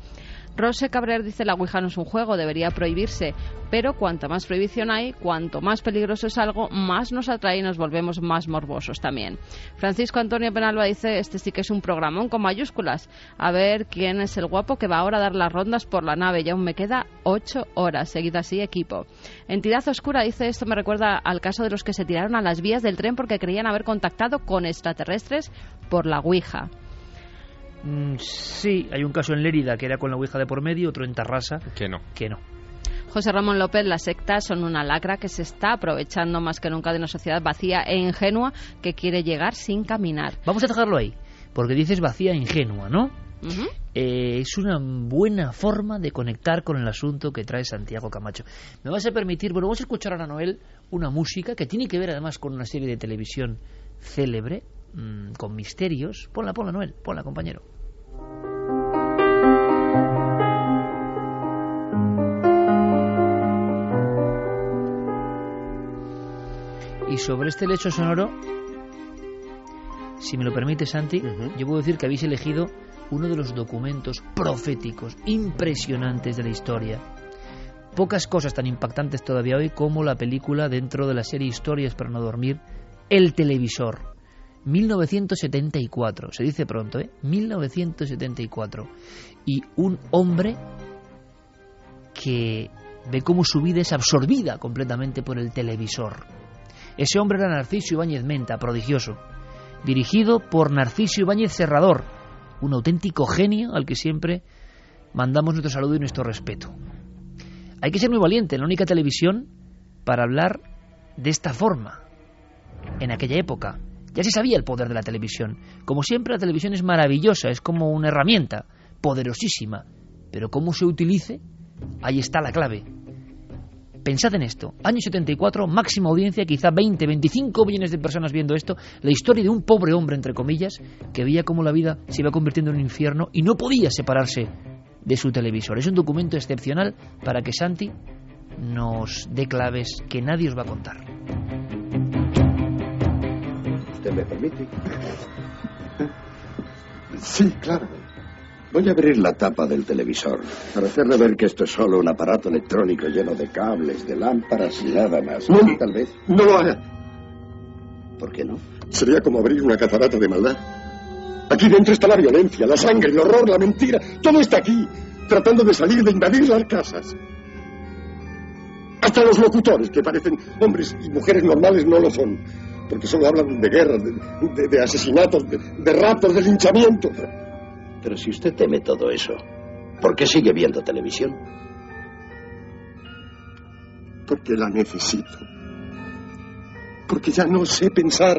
Rose Cabrer dice: la Ouija no es un juego, debería prohibirse, pero cuanta más prohibición hay, cuanto más peligroso es algo, más nos atrae y nos volvemos más morbosos también. Francisco Antonio Penalba dice: este sí que es un programón con mayúsculas. A ver quién es el guapo que va ahora a dar las rondas por la nave. Ya aún me queda ocho horas. Seguid así, equipo. Entidad Oscura dice: esto me recuerda al caso de los que se tiraron a las vías del tren porque creían haber contactado con extraterrestres por la Ouija. Mm, sí, hay un caso en Lérida que era con la Ouija de por medio, otro en Tarrasa que no. Que no. José Ramón López: las sectas son una lacra que se está aprovechando más que nunca de una sociedad vacía e ingenua que quiere llegar sin caminar. Vamos a dejarlo ahí, porque dices vacía e ingenua, ¿no? Uh-huh. Eh, es una buena forma de conectar con el asunto que trae Santiago Camacho. Me vas a permitir, bueno, vamos a escuchar ahora, Noel, una música que tiene que ver además con una serie de televisión célebre, mmm, con misterios. Ponla, ponla, Noel, ponla, compañero. Y sobre este lecho sonoro, si me lo permite, Santi, uh-huh. yo puedo decir que habéis elegido uno de los documentos proféticos impresionantes de la historia. Pocas cosas tan impactantes todavía hoy como la película dentro de la serie Historias para no dormir, El televisor, mil novecientos setenta y cuatro, se dice pronto, ¿eh? mil novecientos setenta y cuatro, y un hombre que ve cómo su vida es absorbida completamente por el televisor. Ese hombre era Narciso Ibáñez Menta, prodigioso, dirigido por Narciso Ibáñez Serrador, un auténtico genio al que siempre mandamos nuestro saludo y nuestro respeto. Hay que ser muy valiente en la única televisión para hablar de esta forma. En aquella época ya se sabía el poder de la televisión. Como siempre, la televisión es maravillosa, es como una herramienta poderosísima, pero cómo se utilice, ahí está la clave. Pensad en esto, año setenta y cuatro, máxima audiencia, quizá veinte, veinticinco millones de personas viendo esto, la historia de un pobre hombre, entre comillas, que veía cómo la vida se iba convirtiendo en un infierno y no podía separarse de su televisor. Es un documento excepcional para que Santi nos dé claves que nadie os va a contar. ¿Usted me permite? Sí, claro. Voy a abrir la tapa del televisor para hacerle ver que esto es solo un aparato electrónico lleno de cables, de lámparas y nada más. No, tal vez. No lo haga. ¿Por qué no? Sería como abrir una catarata de maldad. Aquí dentro está la violencia, la sangre, el horror, la mentira. Todo está aquí, tratando de salir, de invadir las casas. Hasta los locutores, que parecen hombres y mujeres normales, no lo son. Porque solo hablan de guerras, de, de, de asesinatos, de, de raptos, de linchamientos. Pero si usted teme todo eso, ¿por qué sigue viendo televisión? Porque la necesito. Porque ya no sé pensar.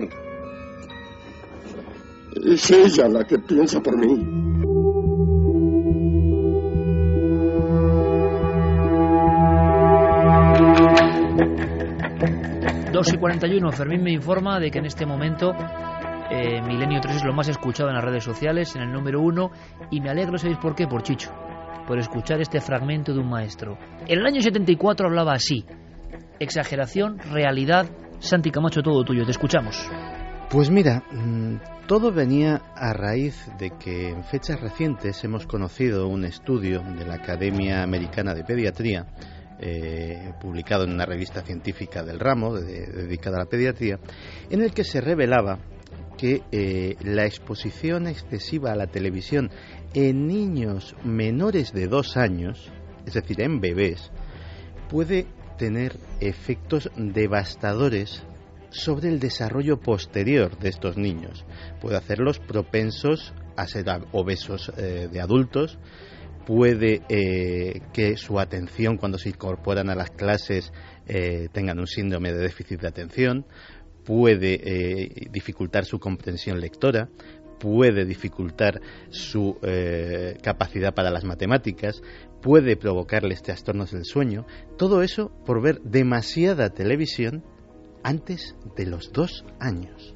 Es ella la que piensa por mí. dos y cuarenta y uno, Fermín me informa de que en este momento eh, Milenio tres es lo más escuchado en las redes sociales, en el número uno, y me alegro, ¿sabéis por qué? Por Chicho, por escuchar este fragmento de un maestro. En el año setenta y cuatro hablaba así: exageración, realidad. Santi Camacho, todo tuyo, te escuchamos. Pues mira, todo venía a raíz de que en fechas recientes hemos conocido un estudio de la Academia Americana de Pediatría, eh, publicado en una revista científica del ramo, de, dedicada a la pediatría, en el que se revelaba que eh, la exposición excesiva a la televisión en niños menores de dos años, es decir, en bebés, puede tener efectos devastadores sobre el desarrollo posterior de estos niños. Puede hacerlos propensos a ser obesos eh, de adultos, puede eh, que su atención cuando se incorporan a las clases eh, tengan un síndrome de déficit de atención, puede eh, dificultar su comprensión lectora, puede dificultar su eh, capacidad para las matemáticas, puede provocarles trastornos del sueño. Todo eso por ver demasiada televisión antes de los dos años.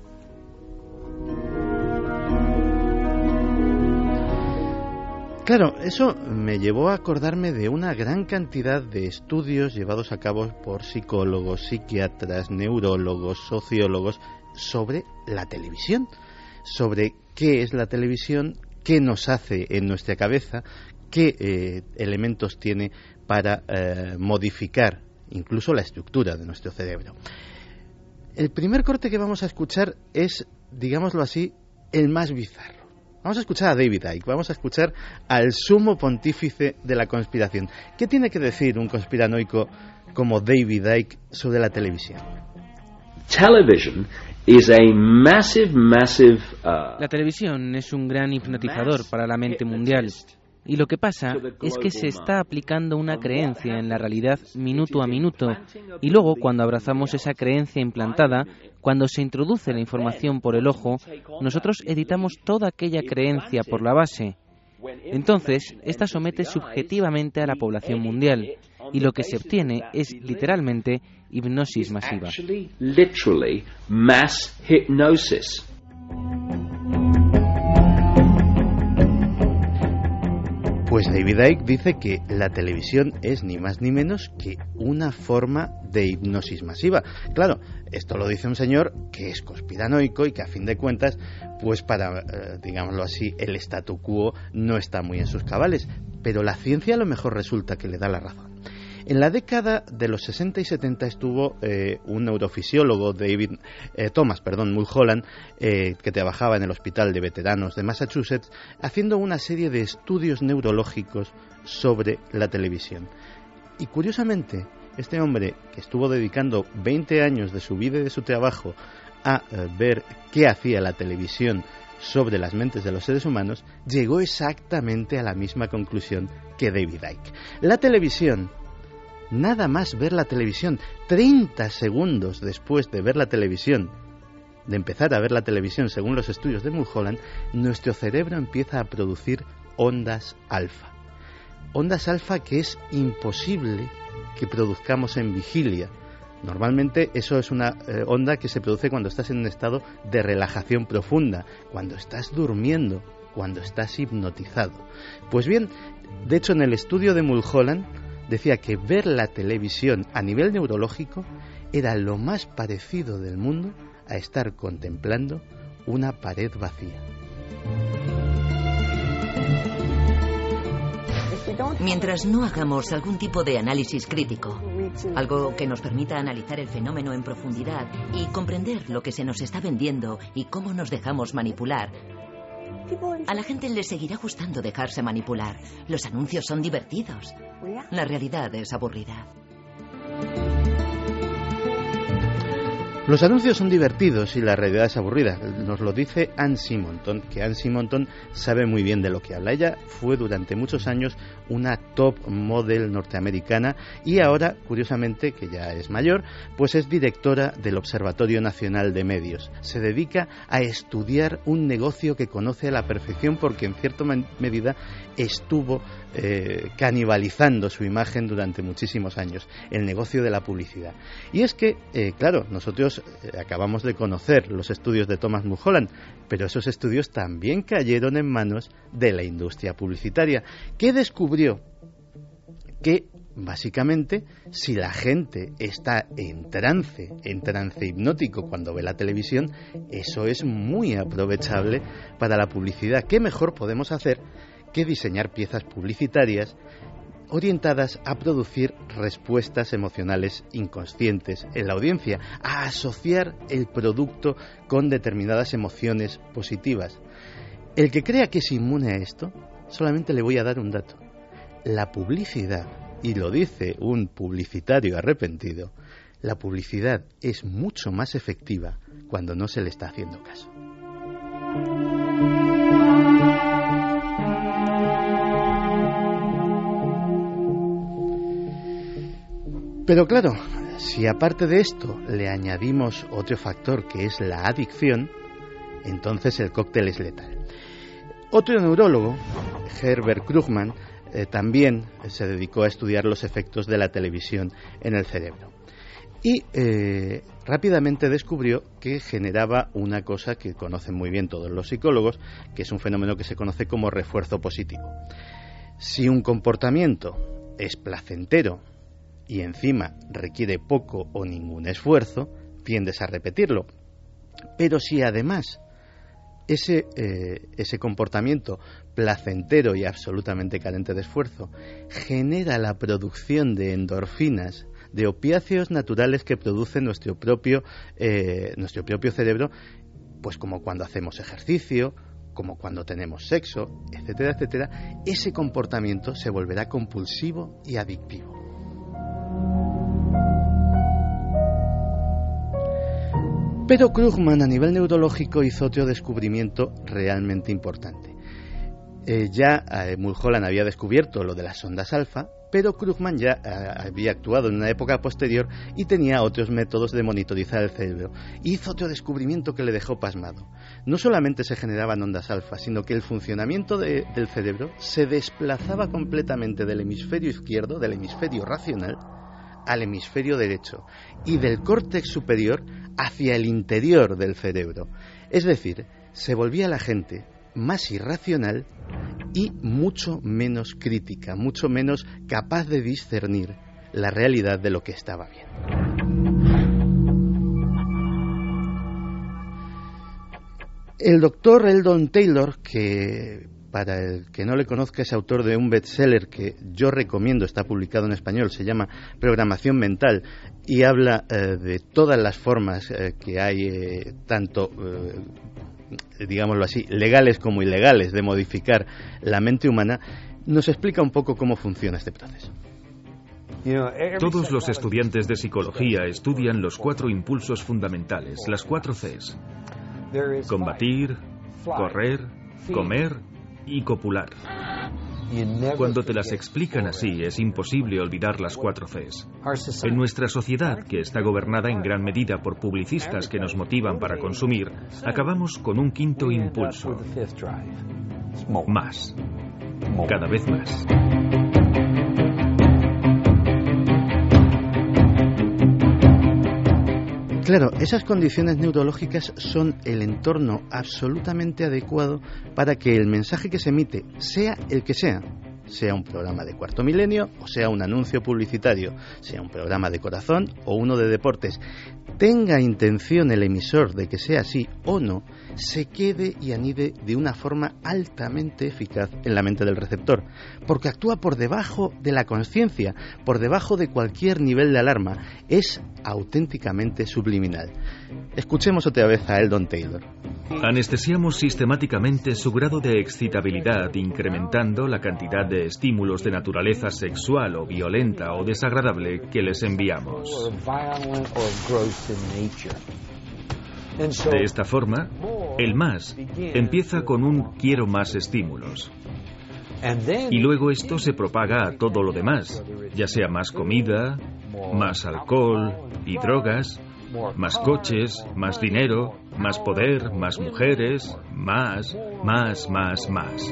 Claro, eso me llevó a acordarme de una gran cantidad de estudios llevados a cabo por psicólogos, psiquiatras, neurólogos, sociólogos sobre la televisión, sobre qué es la televisión, qué nos hace en nuestra cabeza, qué eh, elementos tiene para eh, modificar incluso la estructura de nuestro cerebro. El primer corte que vamos a escuchar es, digámoslo así, el más bizarro. Vamos a escuchar a David Icke, vamos a escuchar al sumo pontífice de la conspiración. ¿Qué tiene que decir un conspiranoico como David Icke sobre la televisión? Television is a massive, massive, uh, la televisión es un gran hipnotizador para la mente mundial. Y lo que pasa es que se está aplicando una creencia en la realidad minuto a minuto. Y luego, cuando abrazamos esa creencia implantada, cuando se introduce la información por el ojo, nosotros editamos toda aquella creencia por la base. Entonces, esta somete subjetivamente a la población mundial. Y lo que se obtiene es, literalmente, hipnosis masiva. Literally, mass hypnosis. Pues David Icke dice que la televisión es ni más ni menos que una forma de hipnosis masiva. Claro, esto lo dice un señor que es conspiranoico y que a fin de cuentas, pues para, eh, digámoslo así, el statu quo no está muy en sus cabales. Pero la ciencia a lo mejor resulta que le da la razón. En la década de los sesenta y setenta estuvo eh, un neurofisiólogo, David eh, Thomas, perdón, Mulholland, eh, que trabajaba en el Hospital de Veteranos de Massachusetts, haciendo una serie de estudios neurológicos sobre la televisión. Y curiosamente, este hombre, que estuvo dedicando veinte años de su vida y de su trabajo a eh, ver qué hacía la televisión sobre las mentes de los seres humanos, llegó exactamente a la misma conclusión que David Icke. La televisión, nada más ver la televisión, treinta segundos después de ver la televisión, de empezar a ver la televisión según los estudios de Mulholland, nuestro cerebro empieza a producir ondas alfa. Ondas alfa que es imposible que produzcamos en vigilia. Normalmente eso es una eh, onda que se produce cuando estás en un estado de relajación profunda, cuando estás durmiendo, cuando estás hipnotizado. Pues bien, de hecho en el estudio de Mulholland decía que ver la televisión a nivel neurológico era lo más parecido del mundo a estar contemplando una pared vacía. Mientras no hagamos algún tipo de análisis crítico, algo que nos permita analizar el fenómeno en profundidad y comprender lo que se nos está vendiendo y cómo nos dejamos manipular, a la gente le seguirá gustando dejarse manipular. Los anuncios son divertidos. La realidad es aburrida. Los anuncios son divertidos y la realidad es aburrida. Nos lo dice Anne Simonton, que Anne Simonton sabe muy bien de lo que habla. Ella fue durante muchos años una top model norteamericana y ahora, curiosamente, que ya es mayor, pues es directora del Observatorio Nacional de Medios. Se dedica a estudiar un negocio que conoce a la perfección porque en cierta medida estuvo eh, canibalizando su imagen durante muchísimos años, el negocio de la publicidad. Y es que, eh, claro, nosotros eh, acabamos de conocer los estudios de Thomas Mulholland, pero esos estudios también cayeron en manos de la industria publicitaria, que descubrió que básicamente si la gente está en trance, en trance hipnótico cuando ve la televisión, eso es muy aprovechable para la publicidad. ¿Qué mejor podemos hacer que diseñar piezas publicitarias orientadas a producir respuestas emocionales inconscientes en la audiencia, a asociar el producto con determinadas emociones positivas? El que crea que es inmune a esto, solamente le voy a dar un dato. La publicidad, y lo dice un publicitario arrepentido, la publicidad es mucho más efectiva cuando no se le está haciendo caso. Pero claro, si aparte de esto le añadimos otro factor que es la adicción, entonces el cóctel es letal. Otro neurólogo, Herbert Krugman, eh, también se dedicó a estudiar los efectos de la televisión en el cerebro. Y eh, rápidamente descubrió que generaba una cosa que conocen muy bien todos los psicólogos, que es un fenómeno que se conoce como refuerzo positivo. Si un comportamiento es placentero y encima requiere poco o ningún esfuerzo, tiendes a repetirlo. Pero si además ese, eh, ese comportamiento placentero y absolutamente carente de esfuerzo genera la producción de endorfinas, de opiáceos naturales que produce nuestro propio, eh, nuestro propio cerebro, pues como cuando hacemos ejercicio, como cuando tenemos sexo, etcétera, etcétera. Ese comportamiento se volverá compulsivo y adictivo. Pero Krugman, a nivel neurológico, hizo otro descubrimiento realmente importante. Eh, ya eh, Mulholland había descubierto lo de las ondas alfa, pero Krugman ya eh, había actuado en una época posterior y tenía otros métodos de monitorizar el cerebro. Hizo otro descubrimiento que le dejó pasmado. No solamente se generaban ondas alfa, sino que el funcionamiento de, del cerebro se desplazaba completamente del hemisferio izquierdo, del hemisferio racional, al hemisferio derecho, y del córtex superior hacia el interior del cerebro. Es decir, se volvía la gente más irracional y mucho menos crítica, mucho menos capaz de discernir la realidad de lo que estaba viendo. El doctor Eldon Taylor, que para el que no le conozca es autor de un bestseller que yo recomiendo, está publicado en español, se llama Programación Mental, y habla eh, de todas las formas eh, que hay, eh, tanto, eh, digámoslo así, legales como ilegales, de modificar la mente humana. Nos explica un poco cómo funciona este proceso. Todos los estudiantes de psicología estudian los cuatro impulsos fundamentales, las cuatro Cs: combatir, correr, comer y copular. Cuando te las explican así, es imposible olvidar las cuatro Cs. En nuestra sociedad, que está gobernada en gran medida por publicistas que nos motivan para consumir, acabamos con un quinto impulso: más. Cada vez más. Claro, esas condiciones neurológicas son el entorno absolutamente adecuado para que el mensaje que se emite, sea el que sea, sea un programa de Cuarto Milenio o sea un anuncio publicitario, sea un programa de corazón o uno de deportes, tenga intención el emisor de que sea así o no, se quede y anide de una forma altamente eficaz en la mente del receptor, porque actúa por debajo de la conciencia, por debajo de cualquier nivel de alarma, es auténticamente subliminal. Escuchemos otra vez a Eldon Taylor. Anestesiamos sistemáticamente su grado de excitabilidad, incrementando la cantidad de estímulos de naturaleza sexual o violenta o desagradable que les enviamos. De esta forma, el más empieza con un quiero más estímulos. Y luego esto se propaga a todo lo demás, ya sea más comida, más alcohol y drogas, más coches, más dinero, más poder, más mujeres, más, más, más, más.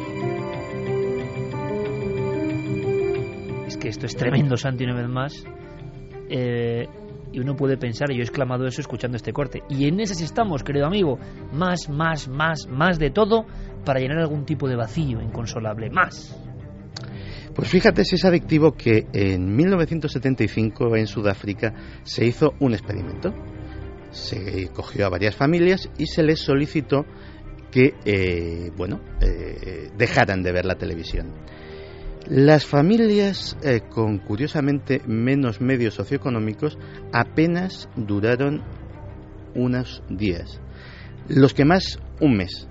Es que esto es tremendo, Santi, una vez más. Eh, y uno puede pensar, y yo he exclamado eso escuchando este corte, y en esas estamos, querido amigo, más, más, más, más de todo para llenar algún tipo de vacío inconsolable, más. Pues fíjate si es adictivo que en mil novecientos setenta y cinco en Sudáfrica se hizo un experimento. Se cogió a varias familias y se les solicitó que, eh, bueno, eh, dejaran de ver la televisión. Las familias eh, con, curiosamente, menos medios socioeconómicos apenas duraron unos días. Los que más, un mes.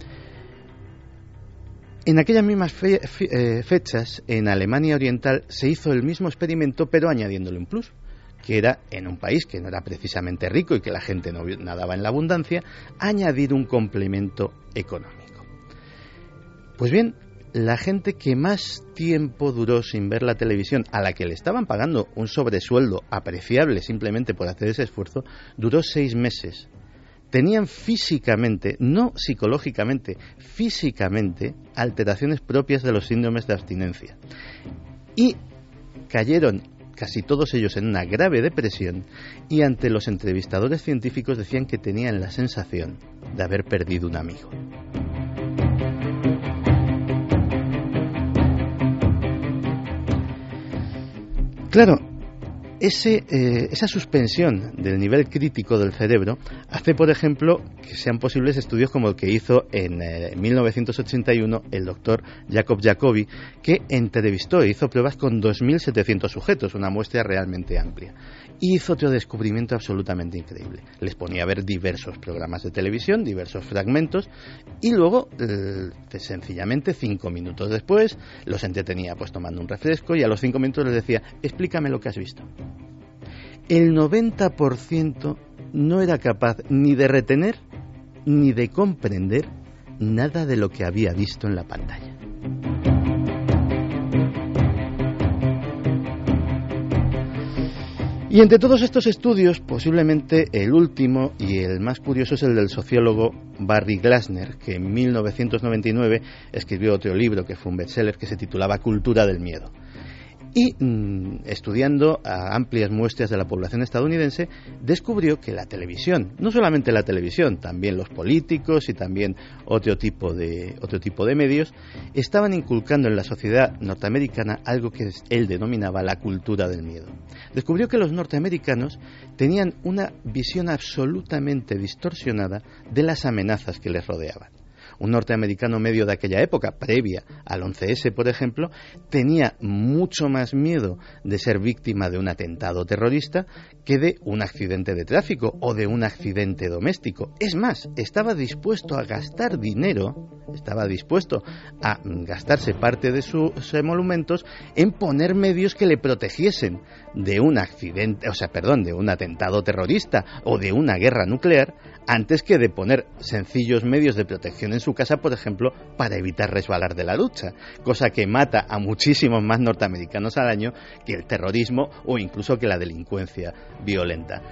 En aquellas mismas fe, fe, eh, fechas, en Alemania Oriental, se hizo el mismo experimento, pero añadiéndole un plus, que era, en un país que no era precisamente rico y que la gente no nadaba en la abundancia, añadir un complemento económico. Pues bien, la gente que más tiempo duró sin ver la televisión, a la que le estaban pagando un sobresueldo apreciable simplemente por hacer ese esfuerzo, duró seis meses. Tenían físicamente, no psicológicamente, físicamente, alteraciones propias de los síndromes de abstinencia. Y cayeron casi todos ellos en una grave depresión, y ante los entrevistadores científicos decían que tenían la sensación de haber perdido un amigo. Claro, Ese, eh, esa suspensión del nivel crítico del cerebro hace, por ejemplo, que sean posibles estudios como el que hizo en eh, mil novecientos ochenta y uno el doctor Jacob Jacobi, que entrevistó e hizo pruebas con dos mil setecientos sujetos, una muestra realmente amplia. Y hizo otro descubrimiento absolutamente increíble. Les ponía a ver diversos programas de televisión, diversos fragmentos, y luego, eh, sencillamente, cinco minutos después, los entretenía pues tomando un refresco, y a los cinco minutos les decía, explícame lo que has visto. El noventa por ciento no era capaz ni de retener ni de comprender nada de lo que había visto en la pantalla. Y entre todos estos estudios, posiblemente el último y el más curioso es el del sociólogo Barry Glassner, que en mil novecientos noventa y nueve escribió otro libro que fue un bestseller que se titulaba Cultura del miedo. Y mmm, estudiando a amplias muestras de la población estadounidense, descubrió que la televisión, no solamente la televisión, también los políticos y también otro tipo de, otro tipo de medios, estaban inculcando en la sociedad norteamericana algo que él denominaba la cultura del miedo. Descubrió que los norteamericanos tenían una visión absolutamente distorsionada de las amenazas que les rodeaban. Un norteamericano medio de aquella época, previa al once ese, por ejemplo, tenía mucho más miedo de ser víctima de un atentado terrorista que de un accidente de tráfico o de un accidente doméstico. Es más, estaba dispuesto a gastar dinero, estaba dispuesto a gastarse parte de sus emolumentos en poner medios que le protegiesen de un accidente, o sea, perdón, de un atentado terrorista o de una guerra nuclear, antes que de poner sencillos medios de protección en su casa, por ejemplo, para evitar resbalar de la ducha, cosa que mata a muchísimos más norteamericanos al año que el terrorismo o incluso que la delincuencia violenta.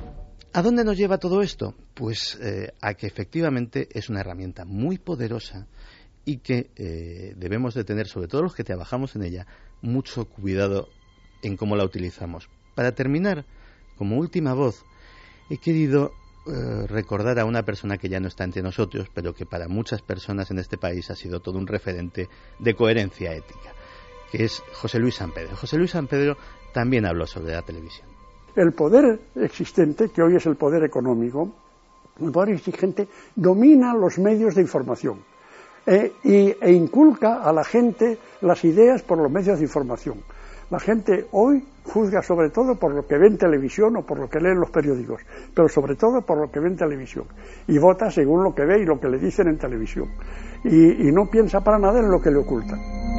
¿A dónde nos lleva todo esto? Pues eh, a que efectivamente es una herramienta muy poderosa y que eh, debemos de tener, sobre todo los que trabajamos en ella, mucho cuidado en cómo la utilizamos. Para terminar, como última voz, he querido eh, recordar a una persona que ya no está entre nosotros, pero que para muchas personas en este país ha sido todo un referente de coherencia ética, que es José Luis Sampedro. José Luis Sampedro también habló sobre la televisión. El poder existente, que hoy es el poder económico, el poder exigente, domina los medios de información eh, y, e inculca a la gente las ideas por los medios de información. La gente hoy juzga sobre todo por lo que ve en televisión o por lo que lee en los periódicos, pero sobre todo por lo que ve en televisión, y vota según lo que ve y lo que le dicen en televisión, y, y no piensa para nada en lo que le ocultan.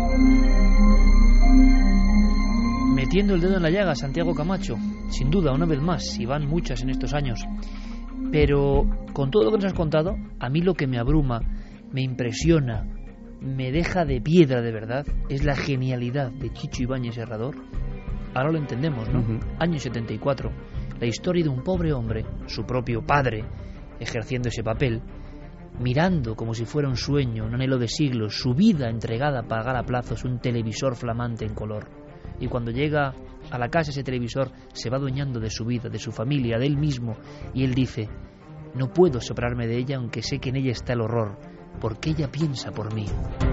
Metiendo el dedo en la llaga, Santiago Camacho, sin duda, una vez más, y van muchas en estos años, pero con todo lo que nos has contado, a mí lo que me abruma, me impresiona, me deja de piedra de verdad, es la genialidad de Chicho Ibáñez Serrador. Ahora lo entendemos, ¿no? Uh-huh. Año setenta y cuatro, la historia de un pobre hombre, su propio padre, ejerciendo ese papel, mirando como si fuera un sueño, un anhelo de siglos, su vida entregada a pagar a plazos un televisor flamante en color. Y cuando llega a la casa ese televisor, se va adueñando de su vida, de su familia, de él mismo, y él dice: no puedo separarme de ella aunque sé que en ella está el horror, porque ella piensa por mí.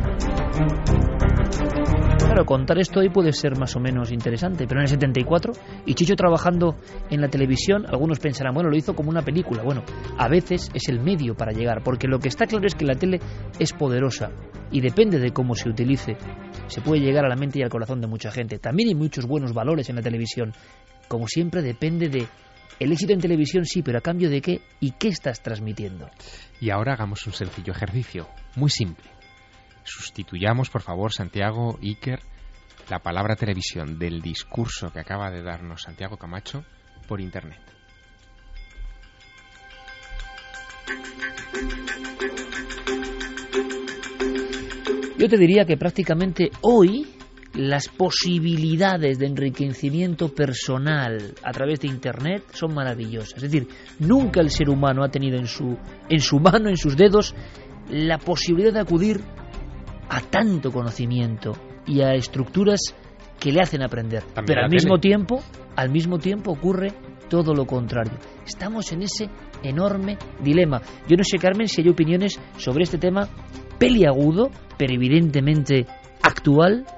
Claro, contar esto hoy puede ser más o menos interesante, pero en el setenta y cuatro, y Chicho trabajando en la televisión, algunos pensarán, bueno, lo hizo como una película. Bueno, a veces es el medio para llegar, porque lo que está claro es que la tele es poderosa, y depende de cómo se utilice, se puede llegar a la mente y al corazón de mucha gente. También hay muchos buenos valores en la televisión. Como siempre, depende de el éxito en televisión, sí, pero ¿a cambio de qué? ¿Y qué estás transmitiendo? Y ahora hagamos un sencillo ejercicio, muy simple. Sustituyamos, por favor, Santiago, Iker, la palabra televisión del discurso que acaba de darnos Santiago Camacho por Internet. Yo te diría que prácticamente hoy las posibilidades de enriquecimiento personal a través de Internet son maravillosas. Es decir, nunca el ser humano ha tenido en su, en su mano, en sus dedos, la posibilidad de acudir a tanto conocimiento y a estructuras que le hacen aprender. También Pero al mismo tele. tiempo, al mismo tiempo ocurre todo lo contrario. Estamos en ese enorme dilema. Yo no sé, Carmen, si hay opiniones sobre este tema peliagudo, pero evidentemente actual,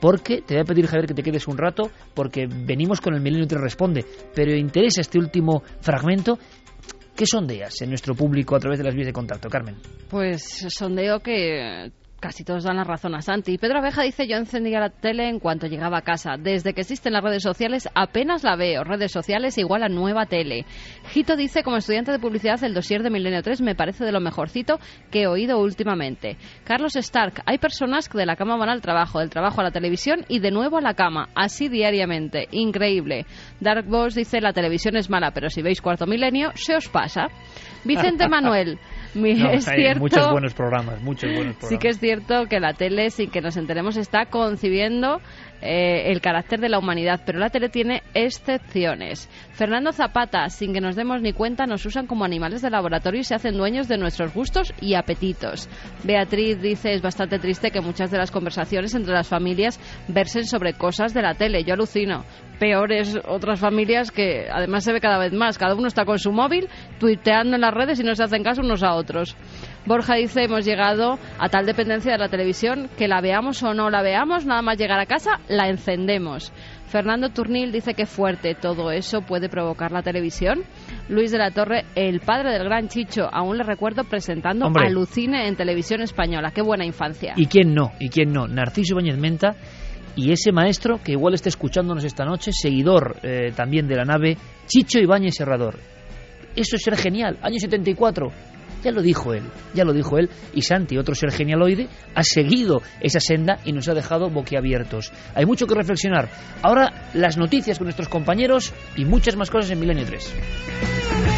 porque te voy a pedir, Javier, que te quedes un rato, porque venimos con el Milenio tres Responde, pero interesa este último fragmento. ¿Qué sondeas en nuestro público a través de las vías de contacto, Carmen? Pues sondeo que casi todos dan la razón a Santi. Pedro Abeja dice: yo encendía la tele en cuanto llegaba a casa. Desde que existen las redes sociales apenas la veo. Redes sociales igual a nueva tele. Gito dice: como estudiante de publicidad, el dossier de Milenio tres me parece de lo mejorcito que he oído últimamente. Carlos Stark: hay personas que de la cama van al trabajo, del trabajo a la televisión y de nuevo a la cama, así diariamente. Increíble. Dark Boss dice: la televisión es mala, pero si veis Cuarto Milenio, se os pasa. Vicente Manuel: no, es hay cierto, muchos buenos programas, muchos buenos programas. Sí que es cierto que la tele, sin que nos enteremos, está concibiendo eh, el carácter de la humanidad, pero la tele tiene excepciones. Fernando Zapata: sin que nos demos ni cuenta, nos usan como animales de laboratorio y se hacen dueños de nuestros gustos y apetitos. Beatriz dice: es bastante triste que muchas de las conversaciones entre las familias versen sobre cosas de la tele. Yo alucino. Peores otras familias que además se ve cada vez más. Cada uno está con su móvil, tuiteando en las redes y no se hacen caso unos a otros. Borja dice: hemos llegado a tal dependencia de la televisión que la veamos o no la veamos, nada más llegar a casa, la encendemos. Fernando Turnil dice: qué fuerte, todo eso puede provocar la televisión. Luis de la Torre: el padre del gran Chicho, aún le recuerdo presentando Hombre. Alucine en televisión española. Qué buena infancia. ¿Y quién no? ¿Y quién no? Narciso Ibáñez Menta y ese maestro que igual está escuchándonos esta noche, seguidor eh, también de la nave, Chicho Ibáñez Serrador. Eso es ser genial. Año setenta y cuatro. Ya lo dijo él, ya lo dijo él, y Santi, otro ser genialoide, ha seguido esa senda y nos ha dejado boquiabiertos. Hay mucho que reflexionar. Ahora las noticias con nuestros compañeros y muchas más cosas en Milenio tres.